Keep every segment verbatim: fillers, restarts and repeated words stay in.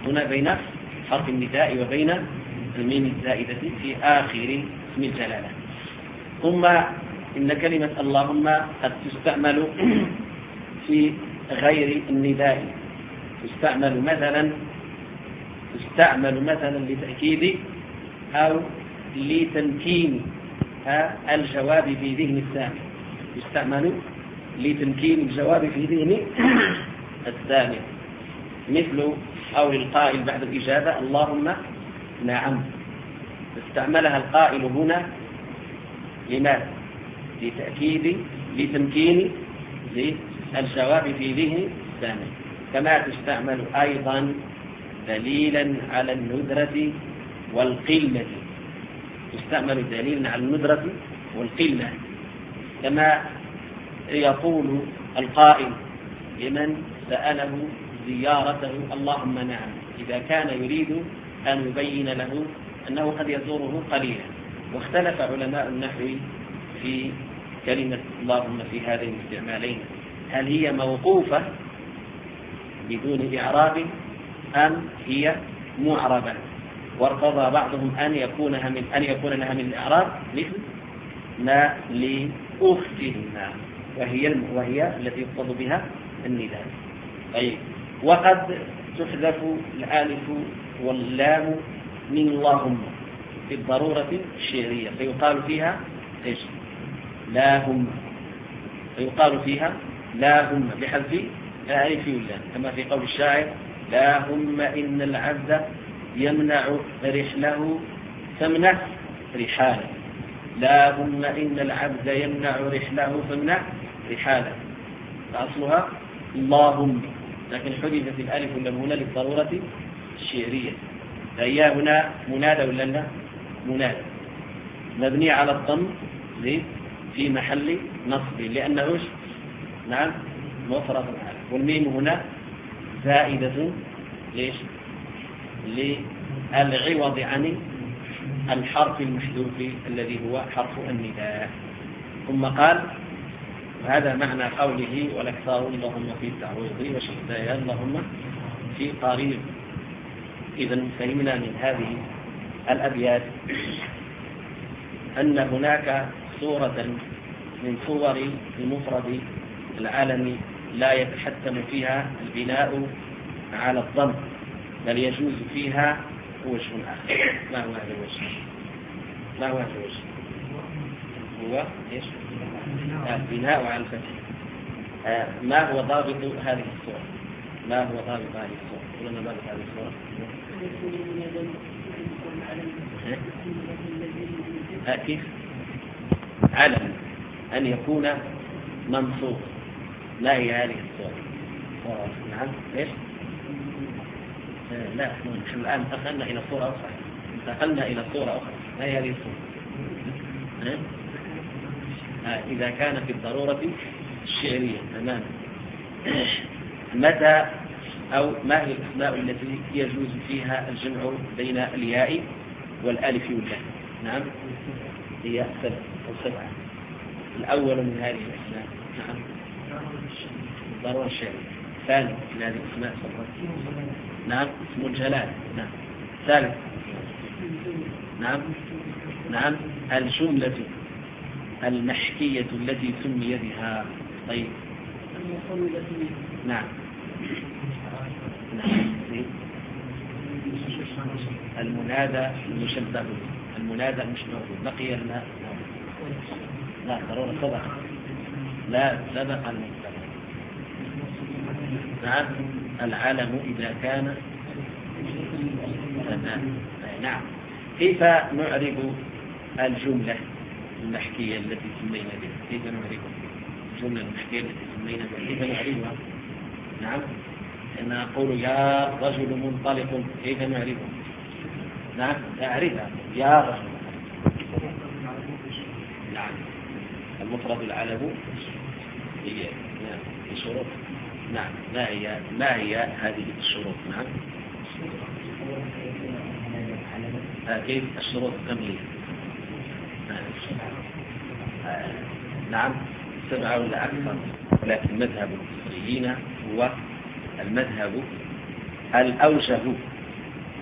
هنا بين حرف النداء وبين الميم الزائدة في آخر اسم الجلالة. ثم إن كلمة اللهم قد تستعمل في غير النداء، تستعمل مثلا تستعمل مثلا لتأكيد أو لتمكين الجواب في ذهن السامع، يستعمل لتمكين الجواب في ذهن السامع، مثل قول القائل بعد الإجابة اللهم نعم، استعملها القائل هنا لماذا؟ لتأكيد لتمكين الجواب في ذهن السامع. كما تستعمل أيضا دليلا على الندرة والقلة، تستعمل دليلا على الندرة والقلة، كما يقول القائل لمن سأله زيارته اللهم نعم، إذا كان يريد أن يبين له أنه قد يزوره قليلا. واختلف علماء النحو في كلمة اللهم في هذين الاستعمالين، هل هي موقوفة بدون إعراب أم هي معربة؟ وارتضى بعضهم أن يكونها من أن يكون لها من الإعراب مثل ما لأختهما، وهي وهي التي يقصد بها النداء. طيب، وقد تحذف الألف واللام من اللهم في الضرورة الشعرية، فيقال فيها ايش؟ لا هم، فيقال فيها لا هم بحذف الألف واللام، كما في قول الشاعر لا هم إن العبد يمنع رحله فامنع رحاله، لا هم إن العبد يمنع رحله فامنع رحاله، فأصلها اللهم، لكن حذفت الألف واللام هنا للضرورة الشعرية. فهي هنا منادى ولا لا؟ منادى مبني على الضم في محل نصب، لأنه نعم مفرد على، والميم هنا زائدة ليش؟ للعوض عن الحرف المحذوف الذي هو حرف النداء. ثم قال وهذا معنى قوله والأكثر اللهم في التعويض وشفتايا اللهم في قريب. إذن فهمنا من هذه الأبيات أن هناك صورة من صور المفرد العالمي لا يتحتم فيها البناء على الضم، بل يجوز فيها وجه آخر. ما هو هذا الوجه؟ ما هو هذا الوجه؟ هو إيش؟ البناء على الفتح. آه ما هو ضابط هذه الصورة؟ ما هو ضابط هذه الصورة؟ قلنا ضابط هذه الصورة آه كيف؟ علم أن يكون منصوب. لا هي هذه الصورة. نعم ليش؟ آه لا نحن الآن انتقلنا إلى صورة أخرى، انتقلنا إلى صورة أخرى. ما هي هذه الصورة؟ آه إذا كان في الضرورة الشعرية تماما. متى أو ما هي الأسماء التي يجوز فيها الجمع بين الياء والألف واللام؟ نعم هي سبع أو سبعة. الأول من هذه الأسماء نعم الضرورة الشعرية. ثاني من هذه الأسماء نعم اسم الجلال. نعم ثالث نعم نعم الجملة المحكية التي سمي بها. طيب نعم نعم المنادى المشبه، المنادى المشبه بقي الماء. لا ضرورة سبق، لا سبق المبتدا. نعم العلم إذا كان تمام. نعم كيف نعرب الجملة المحكية التي سمينا بها؟ كيف نعربها؟ الجملة المحكية التي سمينا بها كيف نعربها؟ نعم إن أقول يا رجل منطلق، كيف نعرفه؟ نعم أعرفها يا رجل. نعم المفرد العلم هي نعم شروط. نعم ما هي ما هي هذه الشروط؟ نعم آه كيف الشروط كم هي؟ آه نعم سبعة ولا أكثر، لكن مذهب المصريين هو المذهب الأوجه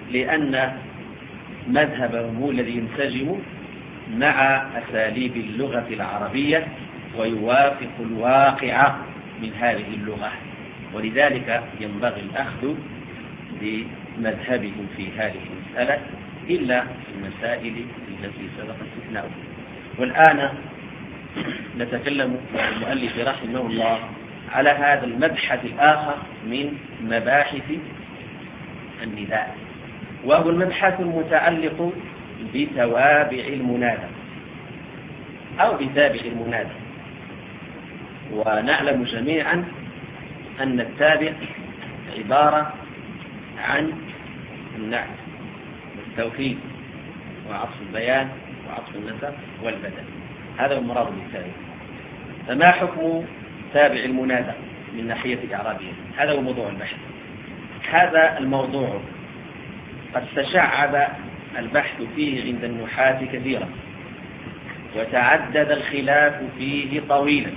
لأن مذهبهم هو الذي ينسجم مع أساليب اللغة العربية ويوافق الواقع من هذه اللغة، ولذلك ينبغي الأخذ بمذهبهم في هذه المسألة إلا في المسائل التي سبق استثناؤها. والآن نتكلم مع المؤلف رحمه الله على هذا المبحث الآخر من مباحث النداء، وهو المبحث المتعلق بتوابع المنادى أو بتابع المنادى. ونعلم جميعا أن التابع عبارة عن النعت والتوكيد وعطف البيان وعطف النسب والبدل، هذا هو المراد بالتابع. فما حكم تابع المنادى من ناحية إعرابية؟ هذا هو موضوع البحث. هذا الموضوع قد تشعب البحث فيه عند النحاة كثيرا، وتعدد الخلاف فيه طويلا،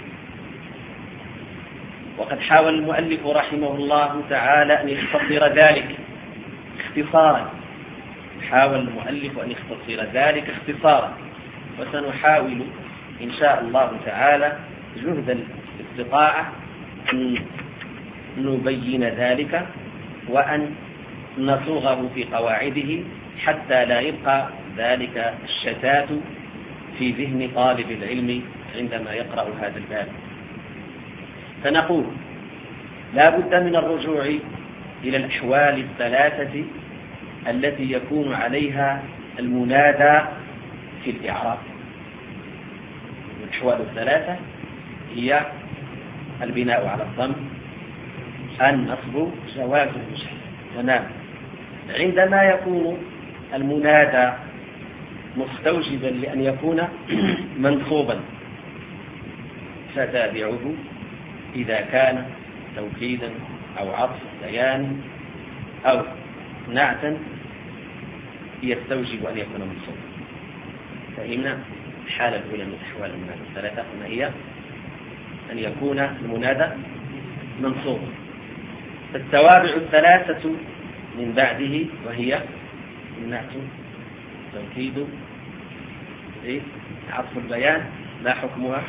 وقد حاول المؤلف رحمه الله تعالى أن يختصر ذلك اختصارا حاول المؤلف أن يختصر ذلك اختصارا وسنحاول إن شاء الله تعالى جهد الاستطاعة أن نبين ذلك وأن نصوغه في قواعده حتى لا يبقى ذلك الشتات في ذهن طالب العلم عندما يقرأ هذا الباب. فنقول لا بد من الرجوع إلى الأحوال الثلاثة التي يكون عليها المنادى في الإعراب. الأحوال الثلاثة هي البناء على الضم، النصب، جواز الوجه. تمام. عندما يكون المنادى مستوجبا لأن يكون منصوبا فتابعه إذا كان توكيدا أو عطف بيان أو نعتا يستوجب أن يكون منصوبا. فهمنا الحالة الأولى من أحوال المنادى الثلاثة ما هي؟ أن يكون المنادى منصوبا. فالتوابع الثلاثة من بعده وهي النعت، توكيد، عطف البيان، ما حكمها؟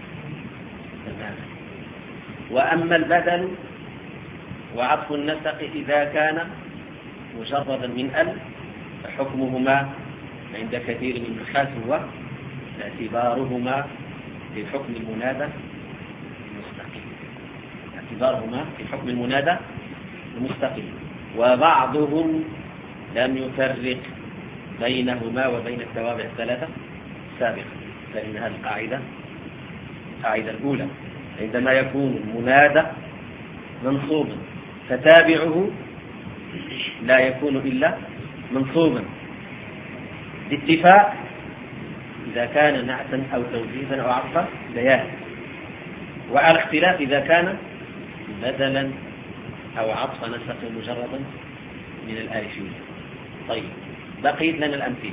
وأما البدل وعطف النسق إذا كان مجردا من ال فحكمهما عند كثير من النحاة هو اعتبارهما في حكم المنادى المستقيم، اعتبارهما في حكم المنادى المستقيم. وبعضهم لم يفرق بينهما وبين التوابع الثلاثة سابقا، فإن هذه القاعدة القاعدة الأولى عندما يكون المنادى منصوبا فتابعه لا يكون إلا منصوبا باتفاق إذا كان نعتا أو توكيدا أو عطفا بيان، وعلى اختلاف إذا كان بدلا أو عطف نسق مجردا من الآلفية. طيب، بقيت لنا الأمثلة.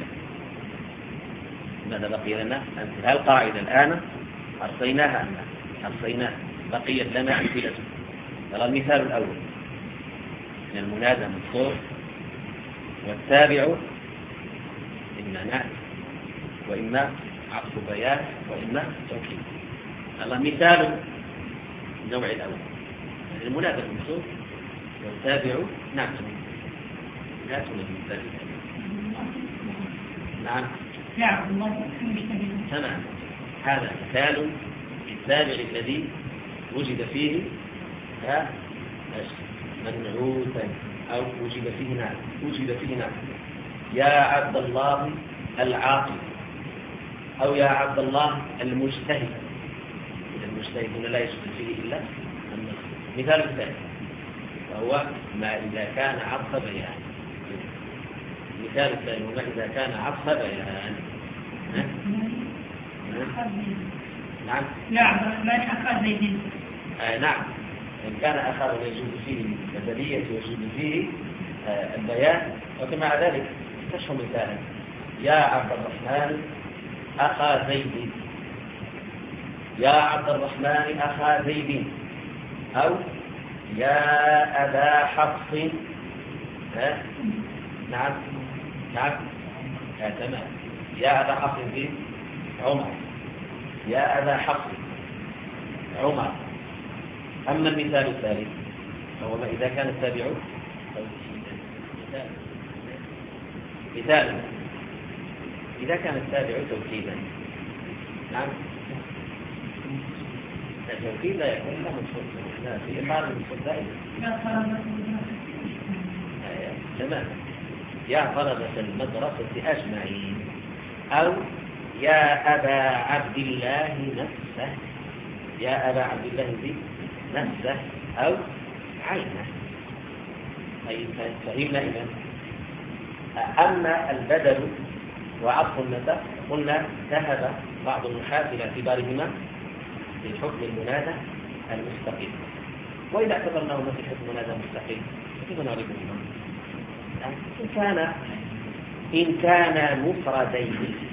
ماذا بقي لنا؟ أمثلة. القاعدة الآن أرسيناها أم لا؟ أرسيناها، بقيت لنا أمثلة. ترى المثال الأول من المنادى منصوب والتابع إما نعت وإما عطف بيان وإما توكيد. هذا مثال النوع الأول، المنادى منصوب والتابع نعت. نعت المثال. نعم. تمام. هذا مثال التابع الذي وجد فيه منعوتا أو وجد فيه نعت، وجد فيه نعت. يا عبد الله العاقل، أو يا عبد الله المجتهد. المجتهد هنا لا يشكل فيه إلا النصب. مثال الثاني وهو ما إذا كان عطف بيان. مثال الثاني وما إذا كان عطف بيان. نعم. نعم. ما أخذ زيدين. آه نعم. إن كان آخر يجوز فيه البدلية يجوز فيه آه البيان. وكما ذلك تشهر مثالا يا عبد الرحمن أخا زيد، يا عبد الرحمن أخا زيد، أو يا أبا حفص نعم نعم يا تمام. يا أبا حفص زيد عمر، يا أبا حفص عمر. أما المثال الثالث فهو ما إذا كان التابع مثال إذا كان التابع توكيدا. نعم التوكيد لا يكون له مفصول، لا في إطار المفصول دائما. تمام. يا طلبة المدرسة أجمعين، أو يا أبا عبد الله نفسه، يا أبا عبد الله ذي نفسه أو عينه. أي فهمنا إذا. أما البدل وعطف النسب قلنا ذهب بعض النحاة إلى اعتبارهما في حكم المنادى المستقيم، وإذا اعتبرناهما في حكم المنادى المستقيم كيف نعرفهما؟ إن كان إن كان مفردين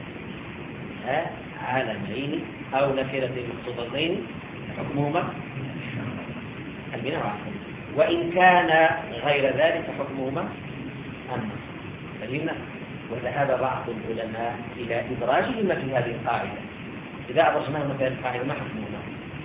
عالمين أو نكرتين مخصوصتين حكمهما البناء والعقل، وإن كان غير ذلك حكمهما النصب. فهمنا؟ وذهب بعض العلماء إلى إدراجهما في هذه القاعدة. إذا أدرجناهما في هذه القاعدة ما حكمهما؟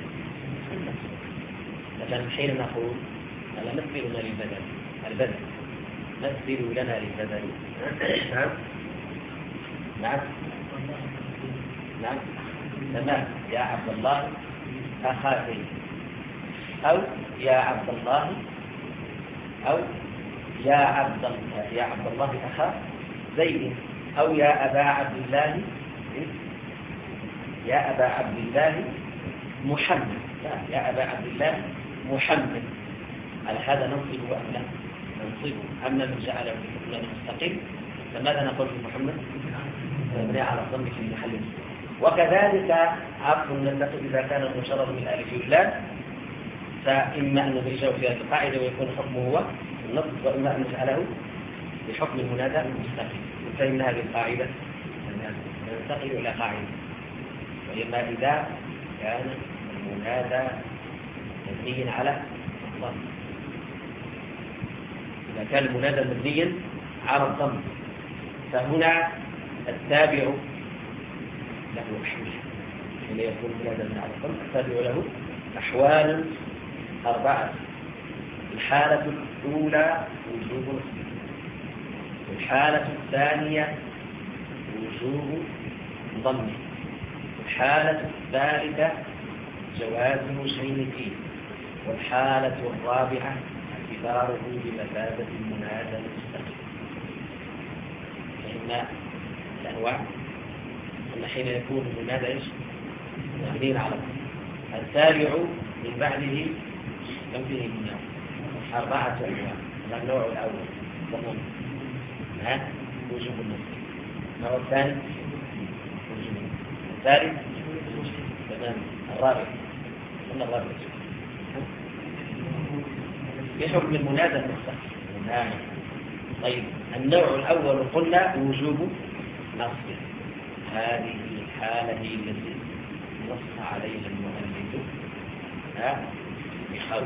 لكن حين نقول ألا مثل لنا للبدل البدل مثل لنا للبدل. نعم نعم نعم تمام. يا عبد الله أخا زيد، أو يا عبد الله، أو يا عبد الله يا عبد الله أخا زيد، أو يا أبا عبد الله يا أبا عبد الله محمد، لا يا أبا عبد الله محمد. على هذا ننصب أم لا؟ ننصبه. أما من جعله في حكم المستقيم فماذا نقول في محمد؟ مبني على الضم في محل. وكذلك عطف النسب إذا كان مجرد من الألف واللام، فإما أن نرجعه في هذه القاعدة ويكون حكمه هو النصب، وإما أن نجعله بحكم المنادى المستقيم. فإن هذه القاعدة ننتقل إلى قاعدة، وإما إذا كان المنادى مبنيا على الضم. إذا كان المنادى مبنيا على الضم فهنا التابع له أحوال. حين يكون منادى على الضم التابع له أحوال أربعة. الحالة الأولى وجوب نصب، الحالة الثانية وجوب ضم، الحالة الثالثة جواز وجهين فيه، والحالة الرابعة اعتباره بمثابة المنادى المستقيم. فإن الأنواع أن حين يكون المنادى ايش؟ مبني على التابع من بعده كم فيه من أربعة أنواع. هذا النوع الأول ضمن ها وجوب النصب، النوع الثاني وجوب النصب، الثالث تمام، الرابع قلنا الرابع بحكم المنادى المستقيم. نعم. طيب النوع الأول قلنا وجوب نصب. هذه الحالة هي التي نص عليها المؤلف ها بخوف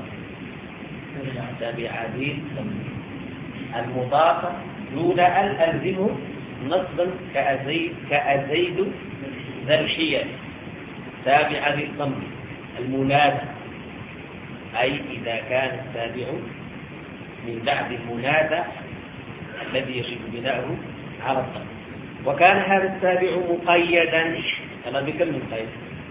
تبع المضافة دون أن ألزمه نصبا كأزيد كأزيد ذا الحيل تابع بالضم المنادى، أي إذا كان التابع من بعد المنادى الذي يجب بناؤه على الضم. وكان هذا التابع مقيدا. أنا بكم من قيد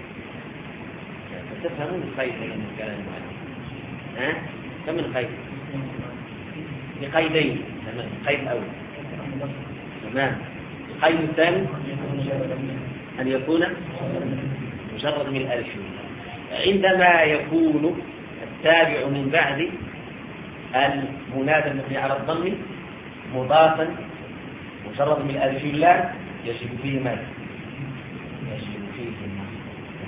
تفهمون القيد من كلام المؤلف؟ ها كم من قيد؟ بقيدين. تمام. القيد الأول تمام. القيد الثاني أن يكون مجرد من الألف. عندما يكون التابع من بعد المنادى المبني على الضم مضافا مجرد من الألف واللام يجب فيه ماذا؟ يجب فيه النصب.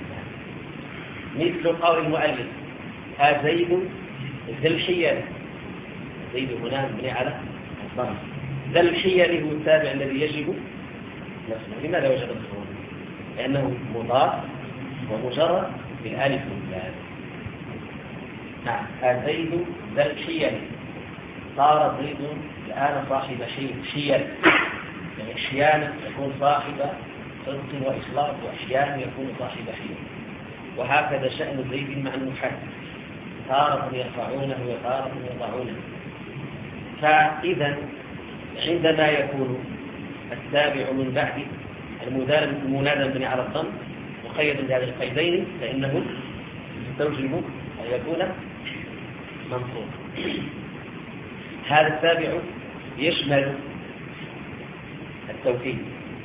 مثل قول المؤلف أزيد ذا الحيل. زيد هنا مبني على الضم، ذا الحيل هو التابع الذي يجب نصبه. لماذا وجد نصبه؟ لأنه مضاف ومجرد بالألف واللام. نعم. أزيد ذا الحيل صار زيد الآن صاحب حيل، يعني أحيانا يكون صاحب صدق وإخلاص، وأحيانا يكون صاحب حيل. وهكذا شأن زيد مع النحاة، تارة يرفعونه وتارة يضعونه. فإذا عندما يكون التابع من بعد المنادى بني على الضم مقيد بهذه القيدين فإنه يستوجب أن يكون منصوب. هذا التابع يشمل التوكيد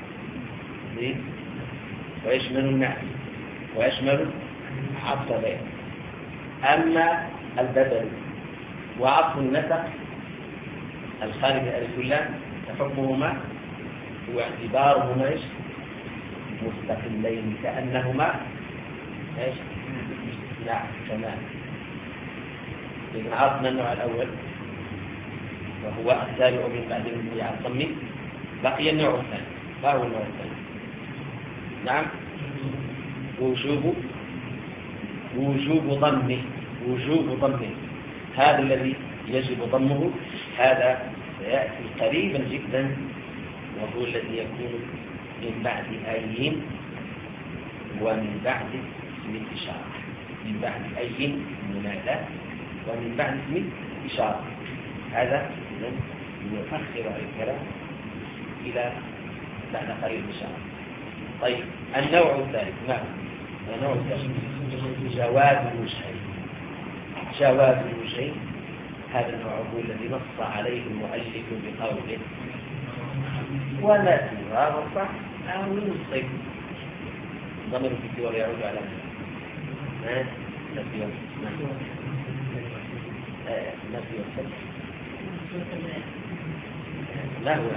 ويشمل النعت ويشمل عطف البيان. أما البدل وعطف النسق الخارج ألف اللام فحكمهما هو اعتبارهما ايش؟ مستقلين كأنهما ايش؟ نعم تمام. إذن عرفنا النوع الأول وهو التابع من بعد المبني على الضم. بقي النوع الثاني. ما هو النوع الثاني؟ نعم وجوب وجوب ضمه وجوب ضمه هذا الذي يجب ضمه. هذا سيأتي قريبا جدا وهو الذي يكون من بعد أي ومن بعد اسم الإشارة. من بعد أي منادى ومن بعد اسم الإشارة. هذا يؤخر الكلام إلى بعد قريب إن شاء الله. طيب النوع الثالث. نعم النوع الثالث جواز الوجهين. جواز الوجهين هذا النوع هو الذي نص عليه المؤلف بقوله ولا سوى والصح أو ينصب. ضمن في السور يعود على ما نفي نفي والصدق لا هو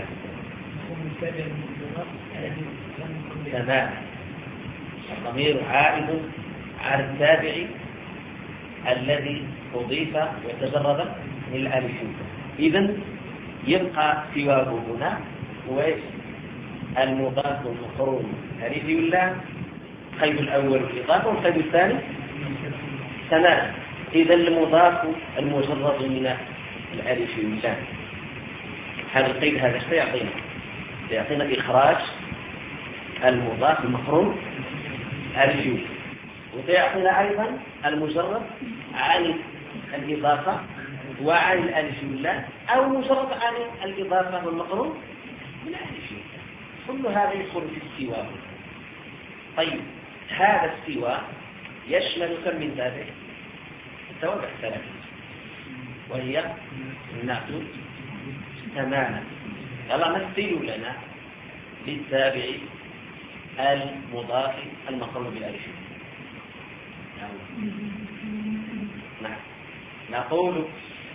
تمام. الضمير عائد على التابع الذي أضيف وتجرد من الألف. إذن يبقى سواه هنا هو المضاف المقرون ألف واللام. القيد الأول الإضافة والقيد الثاني تمام. إذا المضاف المجرد من الألف واللام هذا القيد هذا سيعطينا سيعطينا إخراج المضاف المقرون ألف، وسيعطينا أيضا المجرد عن الإضافة وعن الألف واللام أو مجرد عن الإضافة والمقرون من ألف. كل هذا يدخل في السواء. طيب هذا السواء يشمل كم من ذلك؟ التوابع الثلاثة وهي النعت تماما. يلا مثلوا لنا للتابع المضاف المقرون بالألف. نعم نقول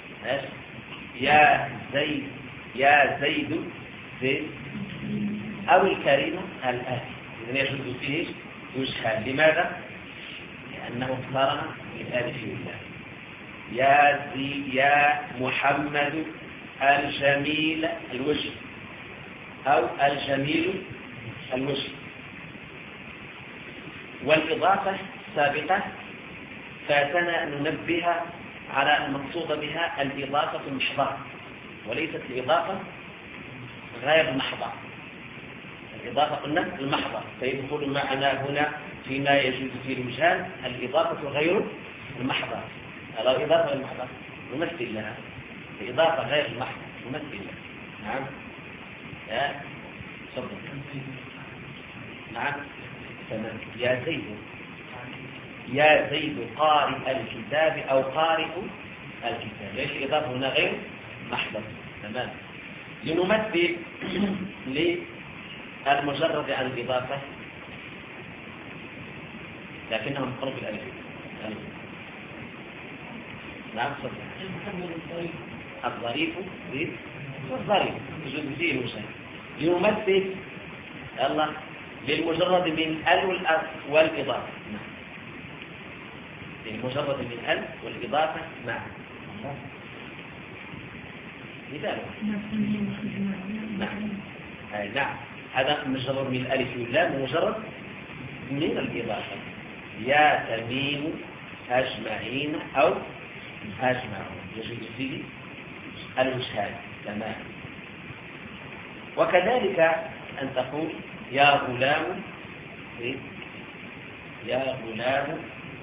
يا زيد يا زيد زيد أو الكريم الآتي. إذن يجوز فيه وجهان. لماذا؟ لأنه اقترن بالألف واللام. يا زي يا محمد الجميل الوجه أو الجميل الوجه. والإضافة سابقة فاتنا أن ننبه على المقصود بها الإضافة المحضة وليست الإضافة غير المحضة. الإضافة قلنا المحضة فيدخل معنا هنا فيما يجوز في الوجهان الإضافة غير المحضة. لو إضافة المحضة نمثل لها، الإضافة غير المحضة نمثل لها. نعم يا صدق نعم تمام. يا زيد يا زيد قارئ الكتاب أو قارئ الكتاب. ليش الإضافة هنا غير محضة؟ تمام. لنمثل للمجرد عن الإضافة لكنها مقرب بالألف. نعم صدق. الظريف والظريف يوجد فيه المشاهد. لنمثل الله للمجرد من ال والإضافة. نعم للمجرد من ال والإضافة. نعم مثال. نعم أي نعم هذا مجرد من الألف واللام مجرد من الإضافة. يا تميم أجمعين أو أجمعون يجوز فيه الوجهان تمام. وكذلك أن تقول يا غلام، يا غلام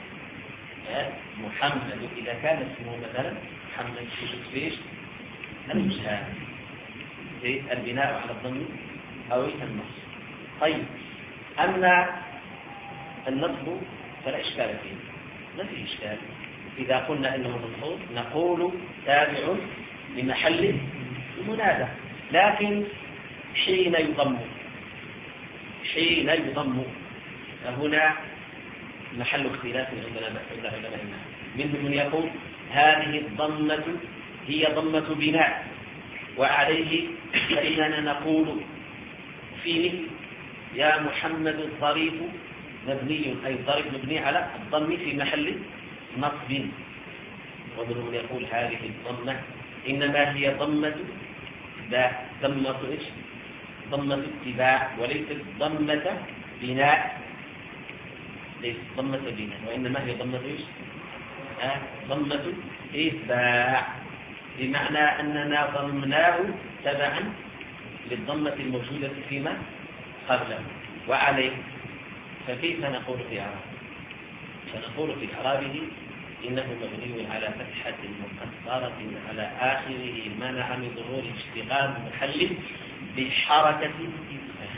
محمد، إذا كان اسمه مثلا محمد فيش الوجهان، البناء على الضم أو النصب. طيب أما النصب فلا إشكال فيه، ما فيه إشكال. إذا قلنا إنه منصوب نقول تابع لمحل المنادى، لكن حين يضم حين يضم فهنا محل اختلاف عند علمائنا. منهم من يقول هذه الضمة هي ضمة بناء، وعليه فإننا نقول فيه يا محمد الظريف مبني، أي الظريف مبني على الضم في محل نصب. ومنهم من يقول هذه الضمة إنما هي ضمة ضمة إيش؟ ضمة اتباع، وليست ضمة بناء، ليست ضمة بناء، وإنما هي ضمة إيش؟ آه ضمة إتباع، بمعنى أننا ضمناه تبعا للضمة الموجودة فيما قبله. وعليه فكيف نقول في إعرابه؟ فنقول في إعرابه إنه مبني على فتحة مقدرة على آخره منع من ظهور اشتغال محل بحركة الإسلام،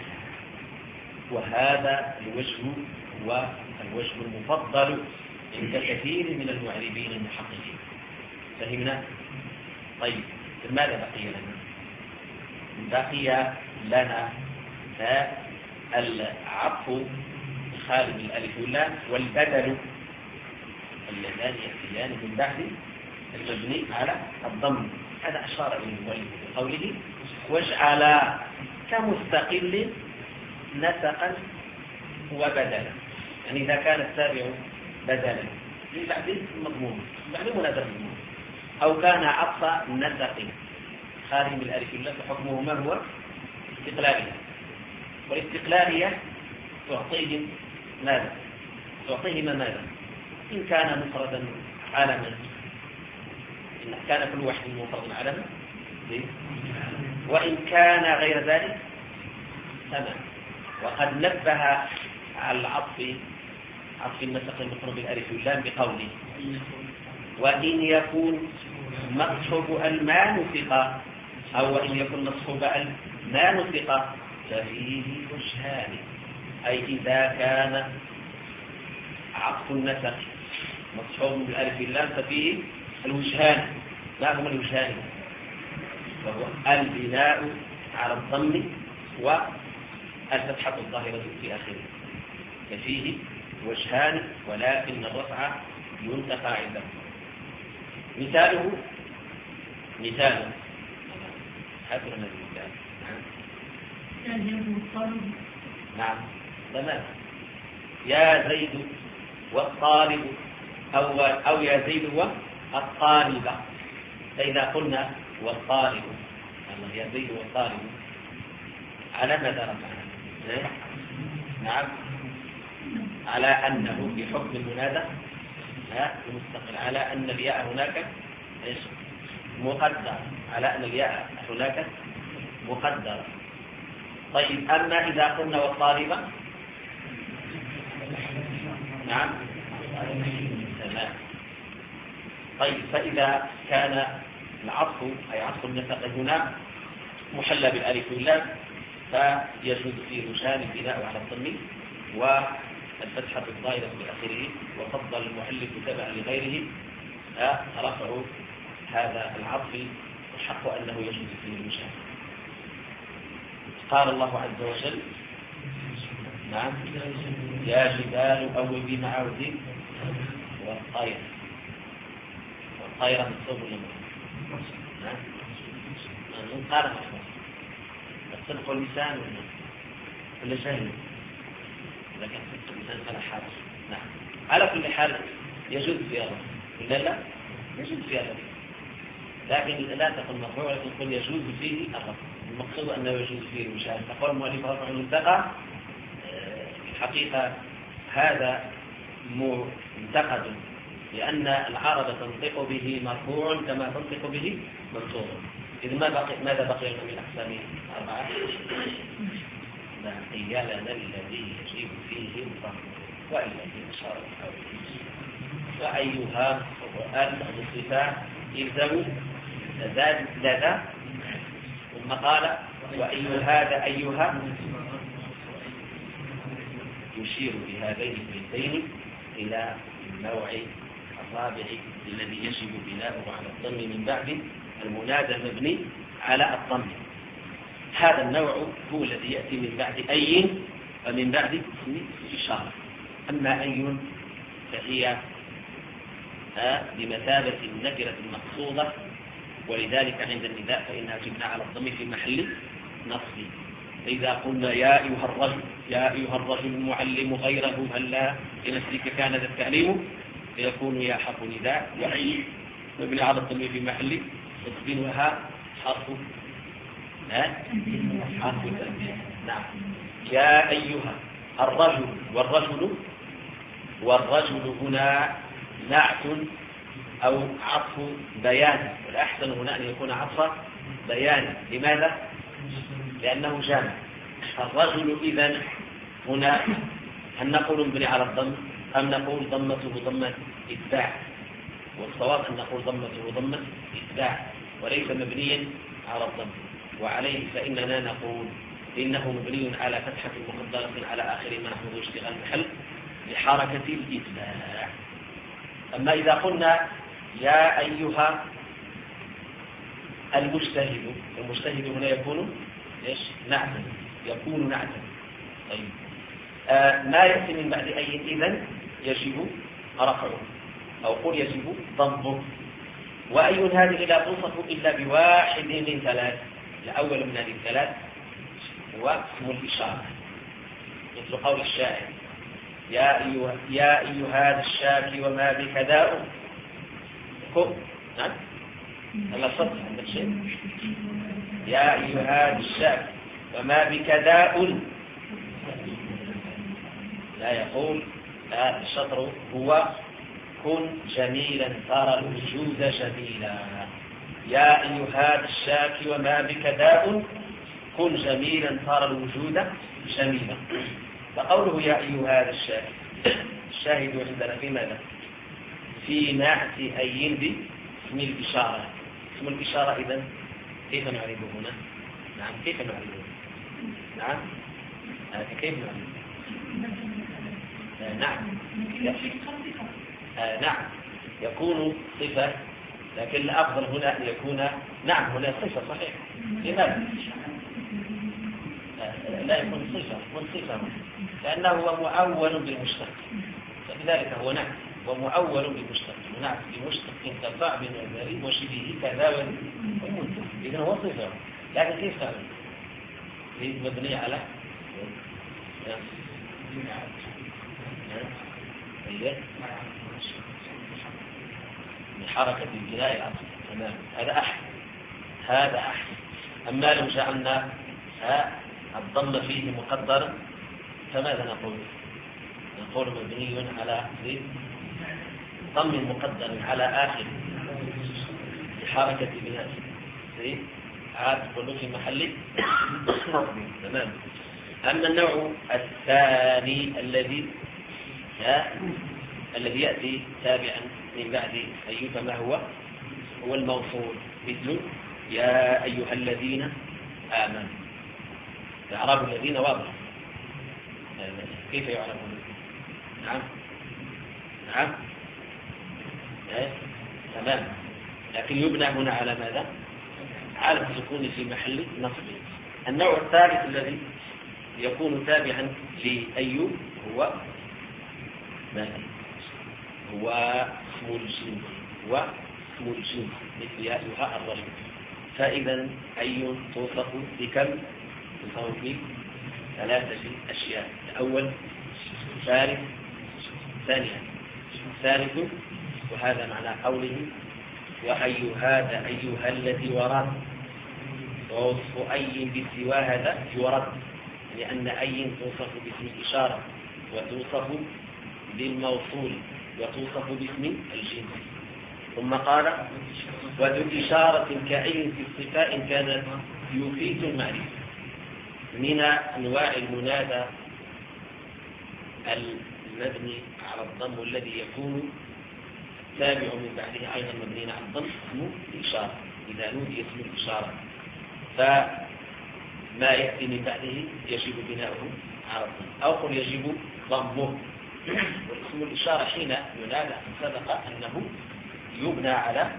وهذا الوجه هو الوجه المفضل عند كثير من المعربين المحققين. فهمنا؟ طيب ماذا بقي لنا؟ بقي لنا العطف خارج الألف واللام والبدل اللذان يأتيان من بعد المبني على الضم. هذا أشار إليه المؤلف بقوله واجعل كمستقل نسقا وبدلا، يعني إذا كان التابع بدلا من بعد المضمون بعد منادى المضمون، أو كان عطف نسق خارج من الألف واللام فحكمه ما هو؟ استقلالية. والاستقلالية تعطيه ماذا؟ تعطيهما ماذا؟ إن كان مفردا علما، إن كان كل واحد مفردا علما، وإن كان غير ذلك تمام. وقد نبه على العطف عطف النسق المقرون بالألف واللام بقوله وإن يكون مصحوب الما نسق، أو وإن يكون مصحوب الما نسق ففيه وجهان، أي إذا كان عطف النسق مصحوب بالألف واللام ففيه الوجهان. ما هما الوجهان؟ وهو البناء على الضم والفتحة الظاهرة في آخره، ففيه وجهان، ولكن الرفع ينتقى عنده. مثاله مثاله هذا المثال. نعم تمام. يا زيد والطالب، أو, أو يا زيد والطالب. فإذا قلنا والطالب يا زيد والطالب على ماذا رفعنا؟ نعم على أنه بحكم المنادى المستقل، على أن الياء هناك مقدر، على أن الياء هناك مقدر. طيب أما إذا قلنا والطالبة نعم تمام. طيب فإذا كان العطف أي عطف النسق هنا محلى بالألف واللام فيجوز فيه وجهان البناء على الضم والفتحة الظاهرة بآخره، وفضل المؤلف تبعا لغيره رفع هذا العطف والحق أنه يجوز فيه الوجهان. قال الله عز وجل نعم يا جبال أوبي مع وزير والطير، والطير مكتوب لنا نعم من قال محفوظ الصدق واللسان ولا شيء، إذا كان صدق اللسان فلا حرج. نعم على كل حال يجوز في هذا ولا لا؟ يجوز في هذا، لكن لا تقل مرفوع، ولكن قل يجوز فيه الرفع. المقصود أنه يجوز فيه الوجهان. تقول المؤلف رفع المنتقى، الحقيقة هذا منتقد لأن العرب تنطق به مرفوع كما تنطق به منصوب. إذ ما بقي ماذا بقي لنا من أقسام أربعة؟ بقي لنا الذي يجب فيه الضم والذي أشار وأيها الصفات إلزم زاد زاد ثم قال وأي هذا أيها يشير بهذين البيتين إلى النوع الرابع الذي يجب بناؤه على الضم من بعد المنادى المبني على الضم. هذا النوع هو الذي يأتي من بعد أي ومن بعد اسم إشارة. أما أي فهي بمثابة النكرة المقصودة، ولذلك عند النداء فإنها تبنى على الضم في محل نصب. فإذا قلنا يا أيها الرجل يا أيها الرجل المعلم غيره هلا لنفسك كان ذا التعليم، فيكون يا حرف نداء وعي مبني على الضم في محل نصب وها حرف حرف تنبيه. نعم. يا أيها الرجل والرجل والرجل هنا نعت أو عطف بيان، والأحسن هنا أن يكون عطف بيان. لماذا؟ لأنه جامع. الرجل إذن هنا هل نقول مبني على الضم أم نقول ضمته ضمة إتباع؟ والصواب أن نقول ضمته ضمة إتباع وليس مبنيا على الضم، وعليه فإننا نقول إنه مبني على فتحة مقدرة على آخر ما نحفظ اشتغال المحل لحركة الإتباع. أما إذا قلنا يا أيها المجتهد، المجتهد هنا يكون إيش؟ نعتا، يكون نعتا. طيب آه ما يأتي من بعد أي إذن يجب رفعه أو قل يجب ضمه. وأي هذه لا توصف إلا بواحد من ثلاث. الأول من هذه الثلاث هو اسم الإشارة، مثل قول الشاعر يا أيها يا أيها هذا الشاكي وما بك داء. نعم هلا صدق عندك شيء. يا أيها هذا الشاكي وما بك داء، لا يقول لا، الشطر هو كن جميلا ترى الوجود جميلا. يا أيها هذا الشاكي وما بك داء كن جميلا ترى الوجود جميلا. فقوله يا أيها هذا الشاهد، الشاهد عندنا في ماذا؟ في نعت أي باسم الإشارة. اسم الإشارة إذن كيف نعرفه هنا؟ نعم كيف نعرفه؟ نعم آه كيف نعرفه؟ آه نعم آه نعم يكون صفة، لكن الأفضل هنا أن يكون نعم هنا صفة صحيح. لماذا؟ آه لا يكون صفة، يكون صفة لأنه هو مؤول بالمشتق، فلذلك هو نعم ومؤول بالمشتق. نعم بمشتق كفاع بن الغريب وشبهه كذا والمنتهى، إذن هو صفة. لكن كيف تعمل؟ مبني على حركة البناء الأصل. تمام، هذا أحسن، هذا أحسن. أما لو جعلنا الضم فيه مقدرا فماذا نقول؟ نقول مبني على ضم مقدر على آخر حركة بناء عاد كله في محل. تمام. أما النوع الثاني الذي الذي يأتي تابعا من بعد أي فما هو؟ هو الموصول، مثل يا أيها الذين آمنوا. إعراب الذين واضح، كيف يعرفون؟ نعم نعم إيه؟ تمام. لكن يبنى هنا على ماذا؟ على السكون في محل نصب. النوع الثالث الذي يكون تابعا لأي هو ماذا؟ هو اسم الجنس، هو اسم الجنس مثل يا أيها الرجل. فإذا أي توصف بكم؟ توصف بثلاثة أشياء. الأول ثالث، ثانيا ثالث، وهذا معنى قوله وأي هذا أيها الذي ورد. ووصف أي بسوى هذا يرد، لأن أي توصف باسم الإشارة وتوصف بالموصول وتوصف باسم الجنس. ثم قال وذو إشارة كعين في الصفاء كانت يفيد المعرفة. من أنواع المنادى المبني على الضم الذي يكون تابع من بعده أيضا مبني على الضم اسمه الإشارة. إذا نودي اسم الإشارة فما يأتي من بعده يجب بناؤه على الضم أو قل يجب ضمه. واسم الإشارة حين ينادى سبق أنه يبنى على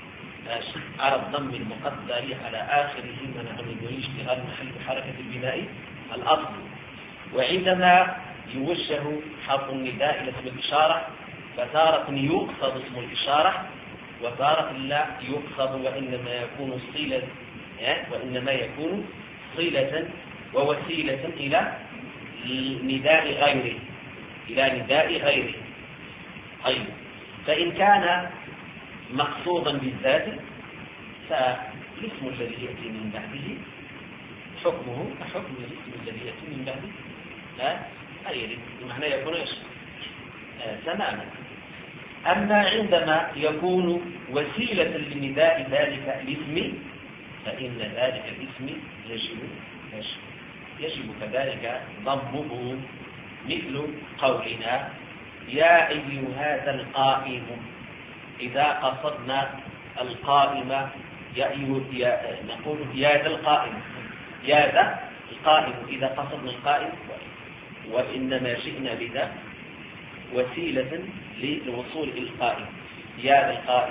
على الضم المقدر على آخره منع من اشتغال محل حركة البناء الأصل. وعندما يوجه حرف النداء إلى اسم الإشارة فتارة يقصد اسم الإشارة وتارة لا يقصد وإنما يكون صلة وإنما يكون صلة ووسيلة إلى نداء غيره إلى نداء غيره. طيب فإن كان مقصودا بالذات فالاسم الذي يأتي من بعده حكمه حكم الاسم الذي يأتي من بعده لا أيضا بمعنى يكون آه تماما. أما عندما يكون وسيلة لنداء ذلك الاسم فإن ذلك الاسم يجب يجب كذلك ضمه مثل قولنا يا أيها القائم. إذا قصدنا القائم يا يا نقول يا ذا القائم يا ذا القائم إذا قصدنا القائم وإنما جئنا بذا وسيلة للوصول إلى القائم يا ذا القائم.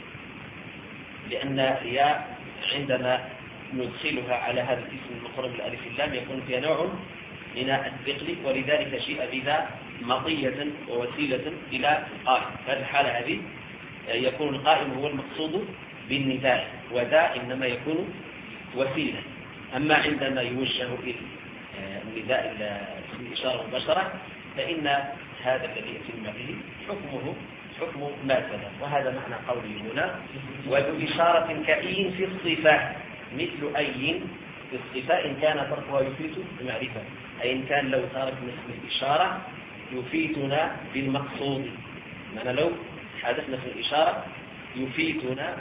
لأن يا عندما ندخلها على هذا الاسم المقرب الألف اللام يكون فيها نوع من الثقل ولذلك جاء بذا مطية ووسيلة إلى القائم. في هذه الحالة هذه يكون القائم هو المقصود بالنداء وذا إنما يكون وسيلة. أما عندما يوجه إلى النداء اسم الإشارة مباشرة فإن هذا الذي يأتي من بعده حكمه حكم ما سبق. وهذا معنى قوله هنا وذو إشارة كأين في الصفة مثل أين في الصفة إن كان فرقها يفيد المعرفة أي إن كان لو ترك اسم الإشارة يفيدنا بالمقصود. معنى لو حدثنا في الإشارة يفيدنا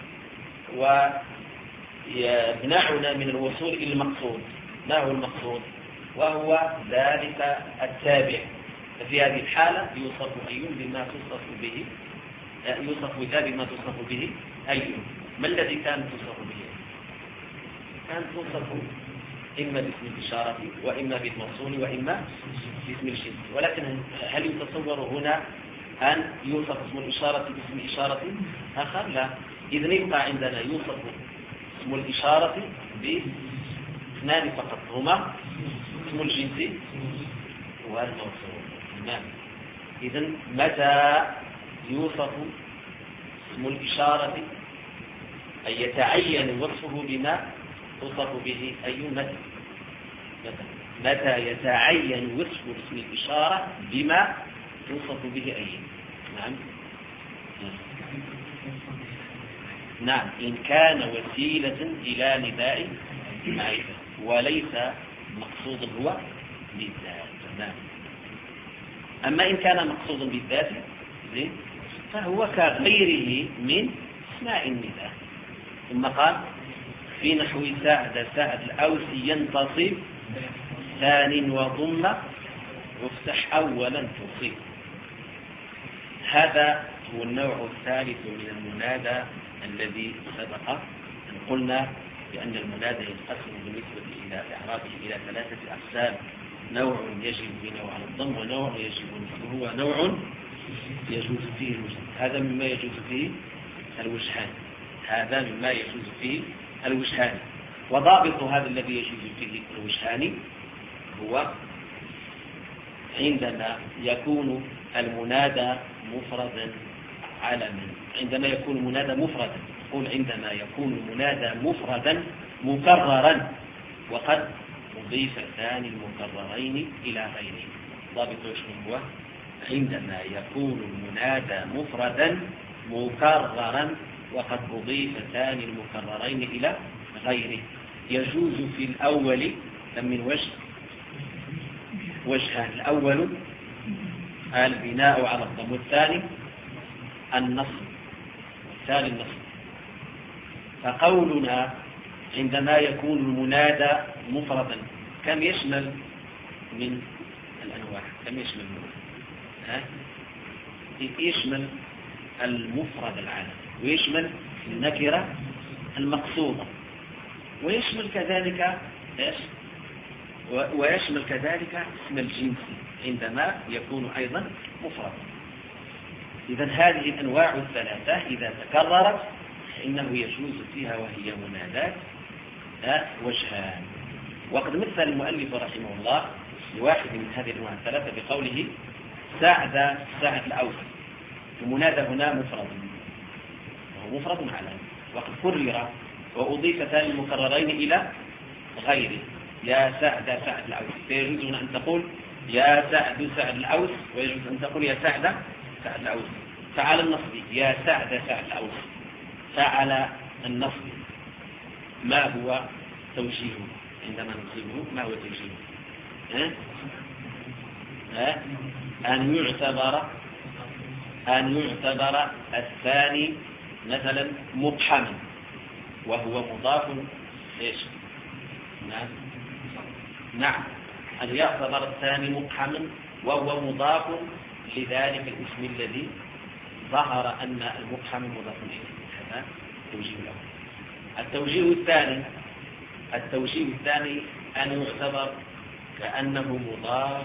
ويمنعنا من الوصول إلى المقصود. ما هو المقصود؟ وهو ذلك التابع. ففي هذه الحالة يوصف أي بما تصف به يوصف ذا بما تصف به أي. ما الذي كان تصف به؟ كان تصف إما باسم الإشارة وإما بالموصول وإما باسم الجنس. ولكن هل يتصور هنا أن يوصف اسم الإشارة باسم إشارة آخر؟ لا. إذن يبقى عندنا يوصف اسم الإشارة باثنان فقط هما اسم الجنس والموصول. نعم. إذن متى يوصف اسم الإشارة أي يتعين وصفه بما توصف به أي متى متى يتعين وصف اسم الإشارة بما توصف به أي. نعم نعم إن كان وسيلة إلى نداء معرفة وليس مقصود هو بالذات. نعم. أما إن كان مقصود بالذات فهو كغيره من اسماء النداء. ثم قال في نحو سعد سعد الأوسي ينتصب ثان وضم وافتح أولا تصيب. هذا هو النوع الثالث من المنادى الذي سبق أن قلنا بأن المنادى ينقسم بالنسبة إلى إعرابه إلى ثلاثة أقسام. نوع يجب بنوع على الضم ونوع يجب مثله ونوع يجوز فيه الوجهان. هذا مما يجوز فيه الوجهان هذا مما يجوز فيه الوجهان. وضابط هذا الذي يجوز فيه الوجهان هو عندما يكون المنادى مفردا علما. عندما يكون المنادى مفردا قل عندما يكون المنادى مفردا مكررا وقد أضيف ثاني المكررين إلى غيره. ضابط شنو هو؟ عندما يكون المنادى مفردا مكررا وقد أضيف ثاني المكررين إلى غيره. يجوز في الأول من وجه وجهان. الأول البناء على الضم. والثاني النصب، الثاني النصب. فقولنا عندما يكون المنادى مفردا كم يشمل من الأنواع؟ كم يشمل من ها؟ يشمل المفرد العالم، ويشمل النكرة المقصودة، ويشمل كذلك إيش؟ ويشمل كذلك اسم الجنس عندما يكون أيضا مفردا. إذا هذه الأنواع الثلاثة إذا تكررت فإنه يجوز فيها وهي منادات وجهان. وقد مثل المؤلف رحمه الله لواحد من هذه الأنواع الثلاثة بقوله سعد سعد الأوس. المنادى هنا مفرد، وهو مفرد على وقد كرر وأضيف ثاني المكررين إلى غيره، يا سعد سعد الأوس. فيجوز هنا أن تقول يا سعد سعد الأوس، ويجوز أن تقول يا سعد سعد الأوس. فعلى النصب يا سعد سعد الأوس. فعلى النصب ما هو توجيهه عندما نصيبه؟ ما هو توجيهه؟ أه؟ أه؟ أن يعتبر أن يعتبر الثاني مثلا مقحما وهو مضاف إيش؟ نعم نعم أن يعتبر الثاني مقحما وهو مضاف لذلك الاسم الذي ظهر أن المقحم مضاف إليه. هذا التوجيه الأول. التوجيه الثاني التوجيه الثاني أن يعتبر كأنه مضاف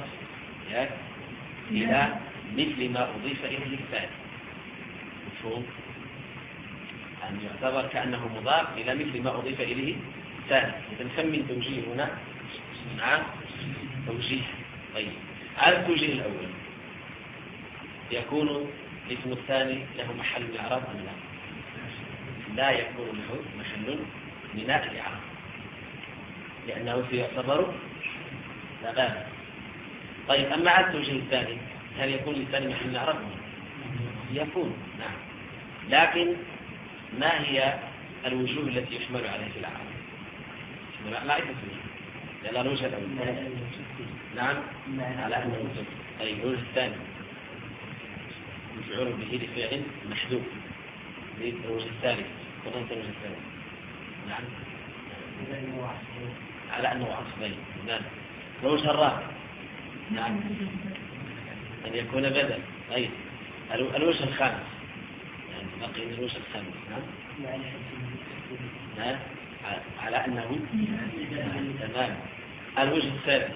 إلى مثل ما أضيف إليه الثاني. مفهوم؟ أن يعتبر كأنه مضاف إلى مثل ما أضيف إليه الثاني. إذا نسمي التوجيه هنا نعم توجيه. طيب على التوجيه الأول يكون الاسم الثاني له محل من الإعراب أم لا؟ لا يكون له محل من الإعراب لأنه سيعتبر لغاية. طيب أما على التوجيه الثاني هل يكون للثاني محل من الإعراب؟ يكون نعم. لكن ما هي الوجوه التي يحمل عليها في الإعراب؟ لا عدة وجوه. لا الوجه الأول نعم على أنه موجود. طيب الوجه الثاني مفعول به لفعل محذوف. الوجه الثالث وضمت الوجه الثالث نعم على أنه عصبين. نعم الوجه الرابع نعم أن يكون بدل. طيب الوجه الخامس يعني بقي الوجه الخامس نعم نعم على أنه تمام. الوجه الثالث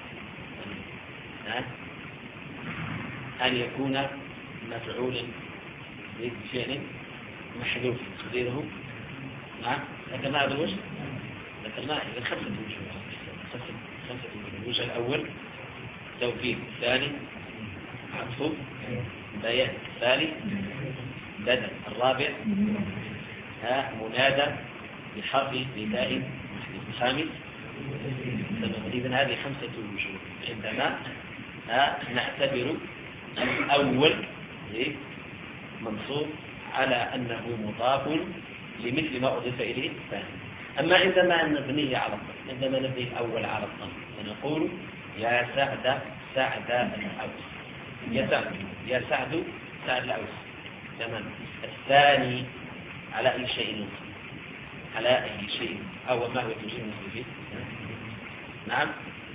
أن يكون مفعولا بفعل محذوف تقديره نعم. ذكرنا هذا الوجه ذكرناه إذا خمسة وجوه خمسة وجوه. الوجه الأول توكيد، الثاني عطف بيان، الثالث بدل، الرابع ها منادى بحرف نداء، الخامس إذن هذه خمسة وجوه عندما نعتبر الأول منصوب على أنه مضاف لمثل ما أضيف إليه الثاني. أما عندما نبنيه على الضم، عندما نبني الأول على الضم فنقول يا سعد سعد الأوس، يا سعد يا سعد سعد الأوس. تمام. الثاني على أي شيء على أي شيء أو ما هو توجيه المصرفين؟ نعم